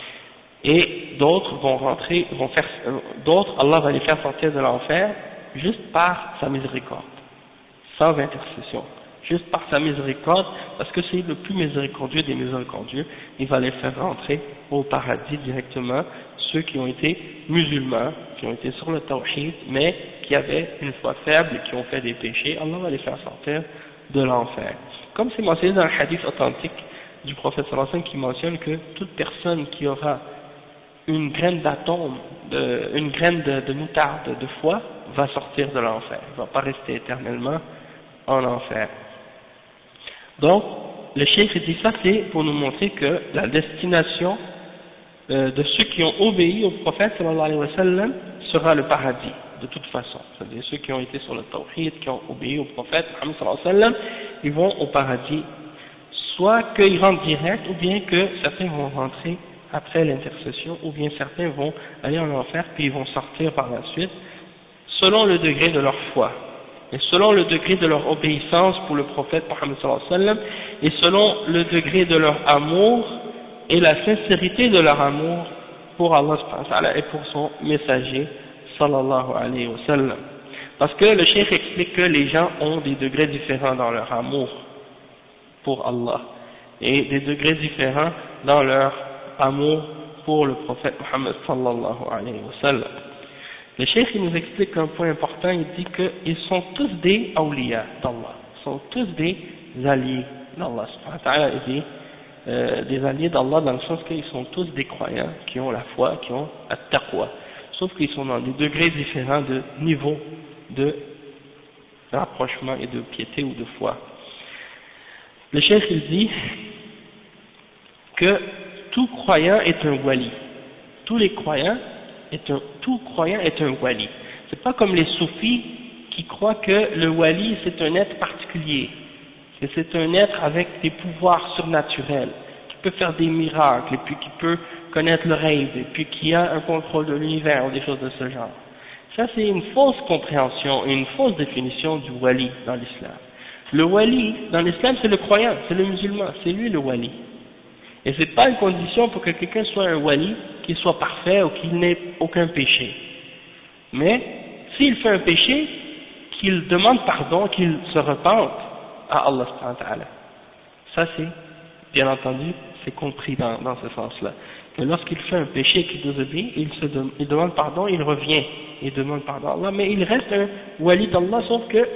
Et d'autres vont rentrer, d'autres, Allah va les faire sortir de l'enfer juste par sa miséricorde, sans intercession, juste par sa miséricorde, parce que c'est le plus miséricordieux des miséricordieux. Il va les faire rentrer au paradis directement, ceux qui ont été musulmans, qui ont été sur le tawhid, mais qui avaient une foi faible et qui ont fait des péchés. Allah va les faire sortir de l'enfer. Comme c'est mentionné dans le hadith authentique du prophète sallallahu alayhi wa sallam, qui mentionne que toute personne qui aura une graine d'atome, une graine de moutarde de foi, va sortir de l'enfer, ne va pas rester éternellement en enfer. Donc, le cheikh dit ça, c'est pour nous montrer que la destination de ceux qui ont obéi au prophète sallallahu alayhi wa sallam sera le paradis, de toute façon. C'est-à-dire ceux qui ont été sur le tawhid, qui ont obéi au prophète Muhammad sallallahu alayhi wa sallam, ils vont au paradis, soit qu'ils rentrent direct, ou bien que certains vont rentrer après l'intercession, ou bien certains vont aller en enfer, puis ils vont sortir par la suite, selon le degré de leur foi, et selon le degré de leur obéissance pour le prophète Muhammad sallallahu alayhi wa sallam, et selon le degré de leur amour, et la sincérité de leur amour pour Allah subhanahu wa ta'ala et pour son messager sallallahu alayhi wa sallam. Parce que le cheikh explique que les gens ont des degrés différents dans leur amour pour Allah, et des degrés différents dans leur amour pour le prophète Muhammad sallallahu alayhi wa sallam. Le cheikh il nous explique un point important, il dit qu'ils sont tous des awliya d'Allah, ils sont tous des alliés d'Allah subhanahu wa ta'ala, et des alliés d'Allah dans le sens qu'ils sont tous des croyants qui ont la foi, qui ont at-taqwa, sauf qu'ils sont dans des degrés différents de niveau de rapprochement et de piété ou de foi. Le cheikh il dit que tout croyant est un wali, tout croyant est un wali. C'est pas comme les soufis qui croient que le wali c'est un être particulier, que c'est un être avec des pouvoirs surnaturels, qui peut faire des miracles, et puis qui peut connaître le rêve, et puis qui a un contrôle de l'univers, ou des choses de ce genre. Ça c'est une fausse compréhension, et une fausse définition du wali dans l'islam. Le wali, dans l'islam, c'est le croyant, c'est le musulman, c'est lui le wali. Et c'est pas une condition pour que quelqu'un soit un wali, qu'il soit parfait, ou qu'il n'ait aucun péché. Mais, s'il fait un péché, qu'il demande pardon, qu'il se repente à Allah subhanahu wa ta'ala. Ça c'est, bien entendu, c'est compris dans ce sens-là. Que lorsqu'il fait un péché et qu'il désobéit, il demande pardon, il revient, il demande pardon à Allah, mais il reste un wali d'Allah, sauf que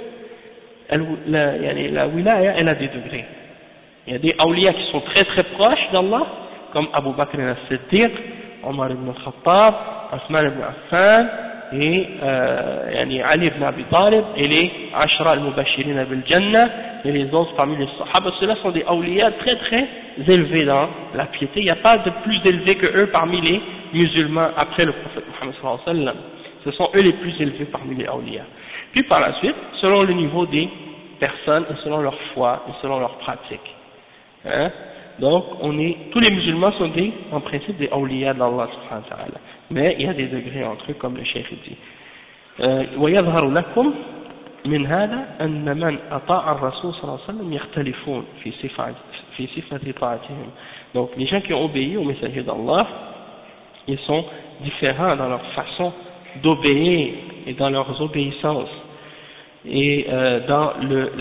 la wilaya, elle a des degrés. Il y a des awliya qui sont très très proches d'Allah, comme Abu Bakr al-Siddiq, Omar ibn al-Khattab, Osman ibn Affan, et Ali ibn Abi Talib, et les Ashra al-Mubashirin bil-Jannah, et les autres parmi les Sahaba. Ceux-là sont des awliya très très élevés dans la piété. Il n'y a pas de plus élevés que eux parmi les musulmans après le prophète Muhammad sallallahu alayhi wa sallam. Ce sont eux les plus élevés parmi les awliya. Puis par la suite, selon le niveau des personnes, et selon leur foi, et selon leur pratique. Donc, tous les musulmans sont en principe des awliya d'Allah subhanahu wa ta'ala. Mais il y a des degrés entre eux, comme le cheikh dit. ويظهر لكم من هذا أن من أطاع الرسول صلى الله عليه وسلم يختلفون في صفة طاعتهم. Donc, les gens qui ont obéi au messager d'Allah, ils sont différents dans leur façon d'obéir et dans leurs obéissances. Et dans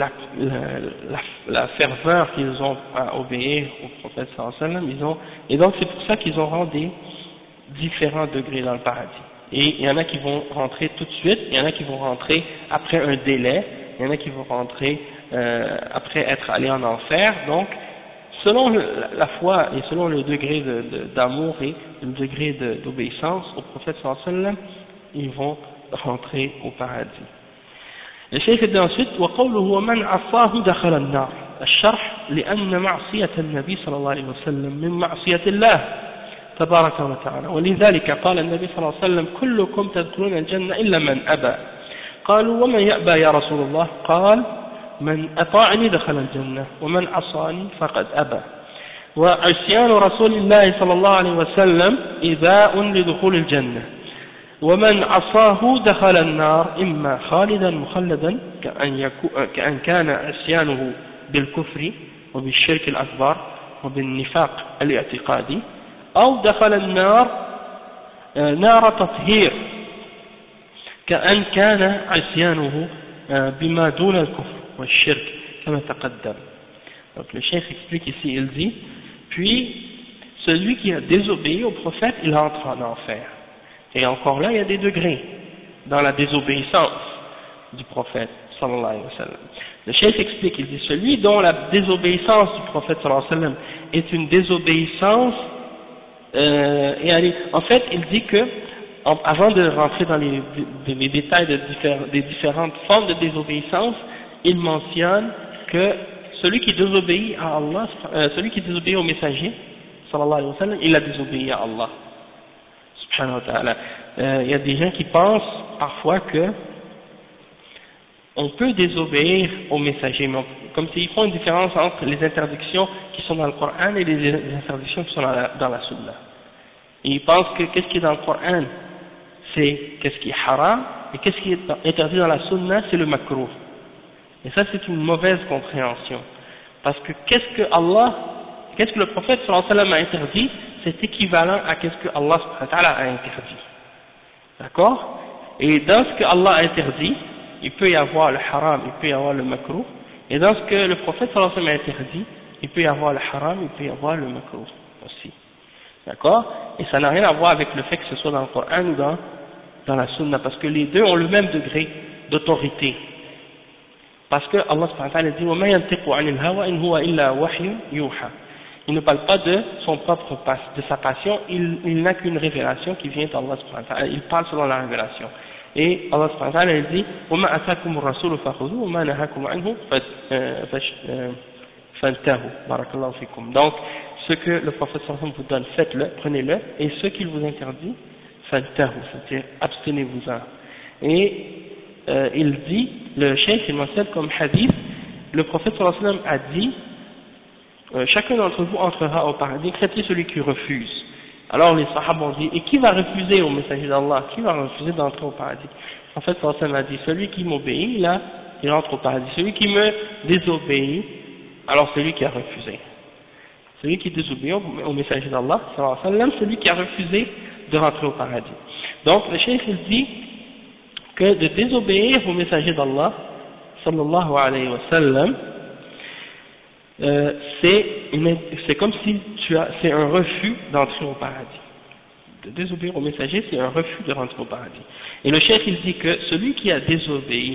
la ferveur qu'ils ont à obéir au prophète sallallahu alayhi wa sallam, et donc c'est pour ça qu'ils auront des différents degrés dans le paradis. Et il y en a qui vont rentrer tout de suite, il y en a qui vont rentrer après un délai, il y en a qui vont rentrer après être allés en enfer. Donc selon la foi et selon le degré d'amour et le degré d'obéissance au prophète sallallahu alayhi wa sallam, ils vont rentrer au paradis. Le cheikh dit ensuite وقوله ومن عصاه دخل النار الشرح لأن معصية النبي صلى الله عليه وسلم من معصية الله تبارك وتعالى ولذلك قال النبي صلى الله عليه وسلم كلكم تدخلون الجنة إلا من أبى قالوا ومن يأبى يا رسول الله قال من أطاعني دخل الجنة ومن عصاني فقد أبى وعصيان رسول الله صلى الله عليه وسلم إباء لدخول الجنة ومن عصاه دخل النار إما خالدا مخلدا كأن كان عصيانه بالكفر وبالشرك الأكبر وبالنفاق الاعتقادي أو دخل النار نار تطهير كأن كان عصيانه بما دون الكفر والشرك كما تقدم. Donc le chef explique ici, il dit, puis celui qui a désobéi au prophète, il entre en enfer. Et encore là, il y a des degrés dans la désobéissance du prophète sallallahu alayhi wa sallam. Le chef explique, il dit, celui dont la désobéissance du prophète sallallahu alayhi wa sallam est une désobéissance, en fait, il dit que, avant de rentrer dans les détails des différentes formes de désobéissance, il mentionne que celui qui désobéit à Allah, celui qui désobéit au messager, sallallahu alayhi wa sallam, il a désobéi à Allah. Subhanahu wa ta'ala. Il y a des gens qui pensent parfois que on peut désobéir au messager, mais comme s'ils font une différence entre les interdictions qui sont dans le Coran et les interdictions qui sont dans la Sunna. Et ils pensent que qu'est-ce qui est dans le Coran, c'est qu'est-ce qui est haram, et qu'est-ce qui est interdit dans la Sunna, c'est le makruh. Et ça, c'est une mauvaise compréhension. Parce que qu'est-ce que le prophète sallallahu alayhi wa sallam a interdit, c'est équivalent à qu'est-ce que Allah subhanahu wa ta'ala a interdit. D'accord? Et dans ce que Allah a interdit, il peut y avoir le haram, il peut y avoir le makruh. Et dans ce que le prophète sallallahu alayhi wa sallam a interdit, il peut y avoir le haram, il peut y avoir le makruh aussi. D'accord? Et ça n'a rien à voir avec le fait que ce soit dans le Coran ou dans la Sunna, parce que les deux ont le même degré d'autorité. Parce que Allah subhanahu wa ta'ala dit وَمَا يَنْتِقُ عَنِ الْهَوَى إِنْ هُوَ إِلَّا وَحْيٌ يُوحَى. Il ne parle pas de son propre de sa passion, il n'a qu'une révélation qui vient d'Allah subhanahu wa ta'ala, il parle selon la révélation. Et Allah subhanahu wa ta'ala dit وَمَا أَتَاكُمُ الرَّسُولُ فَخُذُوهُ وَمَا نَهَاكُمْ عَنْهُ فَانْتَهُوا بارك الله فيكم. Donc ce que le prophète sallallahu alayhi wa sallam vous donne, faites-le, prenez-le, et ce qu'il vous interdit, فَانْتَهُوا, c'est-à-dire abstenez-vous-en. Et il dit, le cheikh il mentionne comme hadith, le prophète sallallahu alayhi wa sallam a dit chacun d'entre vous entrera au paradis, excepté celui qui refuse. Alors les sahaba ont dit, et qui va refuser au messager d'Allah, qui va refuser d'entrer au paradis? En fait, sallallahu alayhi wa sallam a dit, celui qui m'obéit, là, il entre au paradis. Celui qui me désobéit, alors celui qui a refusé. Celui qui désobéit au messager d'Allah, sallallahu alayhi wa sallam, celui qui a refusé de rentrer au paradis. Donc le cheikh il dit que de désobéir au messager d'Allah, sallallahu alayhi wa sallam, c'est comme si c'est un refus d'entrer au paradis. De désobéir au messager, c'est un refus de rentrer au paradis. Et le cheikh il dit que celui qui a désobéi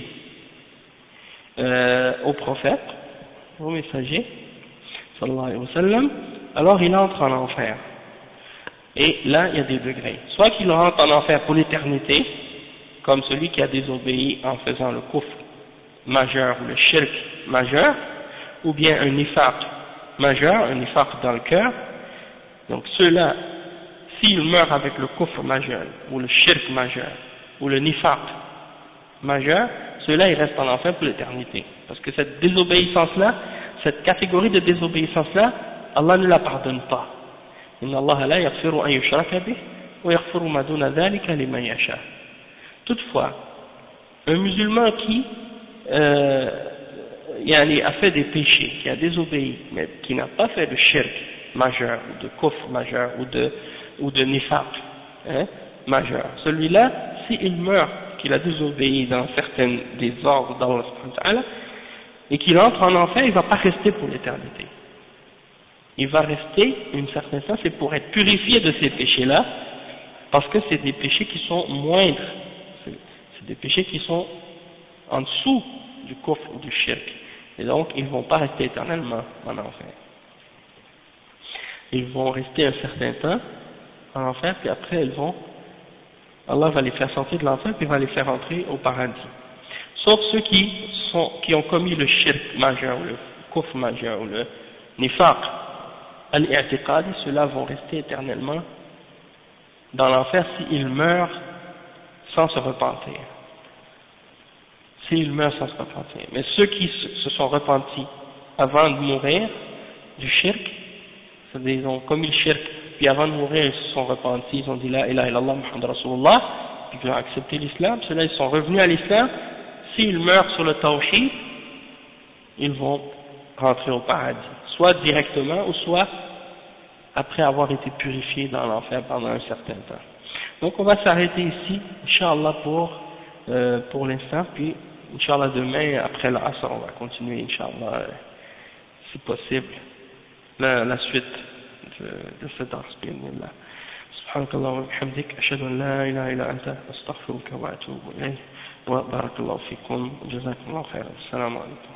au prophète, au messager, sallallahu alayhi wa sallam, alors il entre en enfer. Et là, il y a des degrés. Soit qu'il rentre en enfer pour l'éternité, comme celui qui a désobéi en faisant le kufr majeur ou le shirk majeur, ou bien un nifaq majeur, un nifaq dans le cœur. Donc ceux-là, s'ils meurent avec le kufr majeur, ou le shirk majeur, ou le nifaq majeur, ceux-là ils restent en enfer pour l'éternité. Parce que cette désobéissance-là, cette catégorie de désobéissance-là, Allah ne la pardonne pas. Inna Allah la yaghfiru an yushraka bih, wa yaghfiru ma duna dhalika liman yasha. Toutefois, un musulman qui a fait des péchés, qui a désobéi, mais qui n'a pas fait de shirk majeur, ou de kufr majeur, ou de nifaq majeur, celui-là, s'il meurt, qu'il a désobéi dans certains des ordres d'Allah subhanahu wa ta'ala, et qu'il entre en enfer, il ne va pas rester pour l'éternité. Il va rester une certaine temps, c'est pour être purifié de ces péchés-là, parce que c'est des péchés qui sont moindres, c'est des péchés qui sont en dessous du kufr ou du shirk, et donc ils ne vont pas rester éternellement en enfer. Ils vont rester un certain temps en enfer, puis après Allah va les faire sortir de l'enfer, puis va les faire entrer au paradis. Sauf ceux qui ont commis le shirk majeur, le kufr majeur, le nifaq al-i'tiqadi, ceux-là vont rester éternellement dans l'enfer s'ils meurent sans se repentir. S'ils meurent sans se repentir. Mais ceux qui se sont repentis avant de mourir du shirk, c'est-à-dire ils ont commis le shirk, puis avant de mourir ils se sont repentis, ils ont dit la ilaha illallah Muhammad Rasulullah, puis ils ont accepté l'islam, ceux-là ils sont revenus à l'islam, s'ils meurent sur le tawhid, ils vont rentrer au paradis, soit directement ou soit après avoir été purifiés dans l'enfer pendant un certain temps. Donc on va s'arrêter ici, Inch'Allah pour l'instant, puis Inch'Allah demain après l'Asr on va continuer Inch'Allah si possible la suite de ce dars bi'idhnillah. سبحانك اللهم وبحمدك أشهد أن لا إله إلا أنت أستغفرك وأتوب إليك وبارك الله فيكم وجزاكم الله خيرا. السلام عليكم.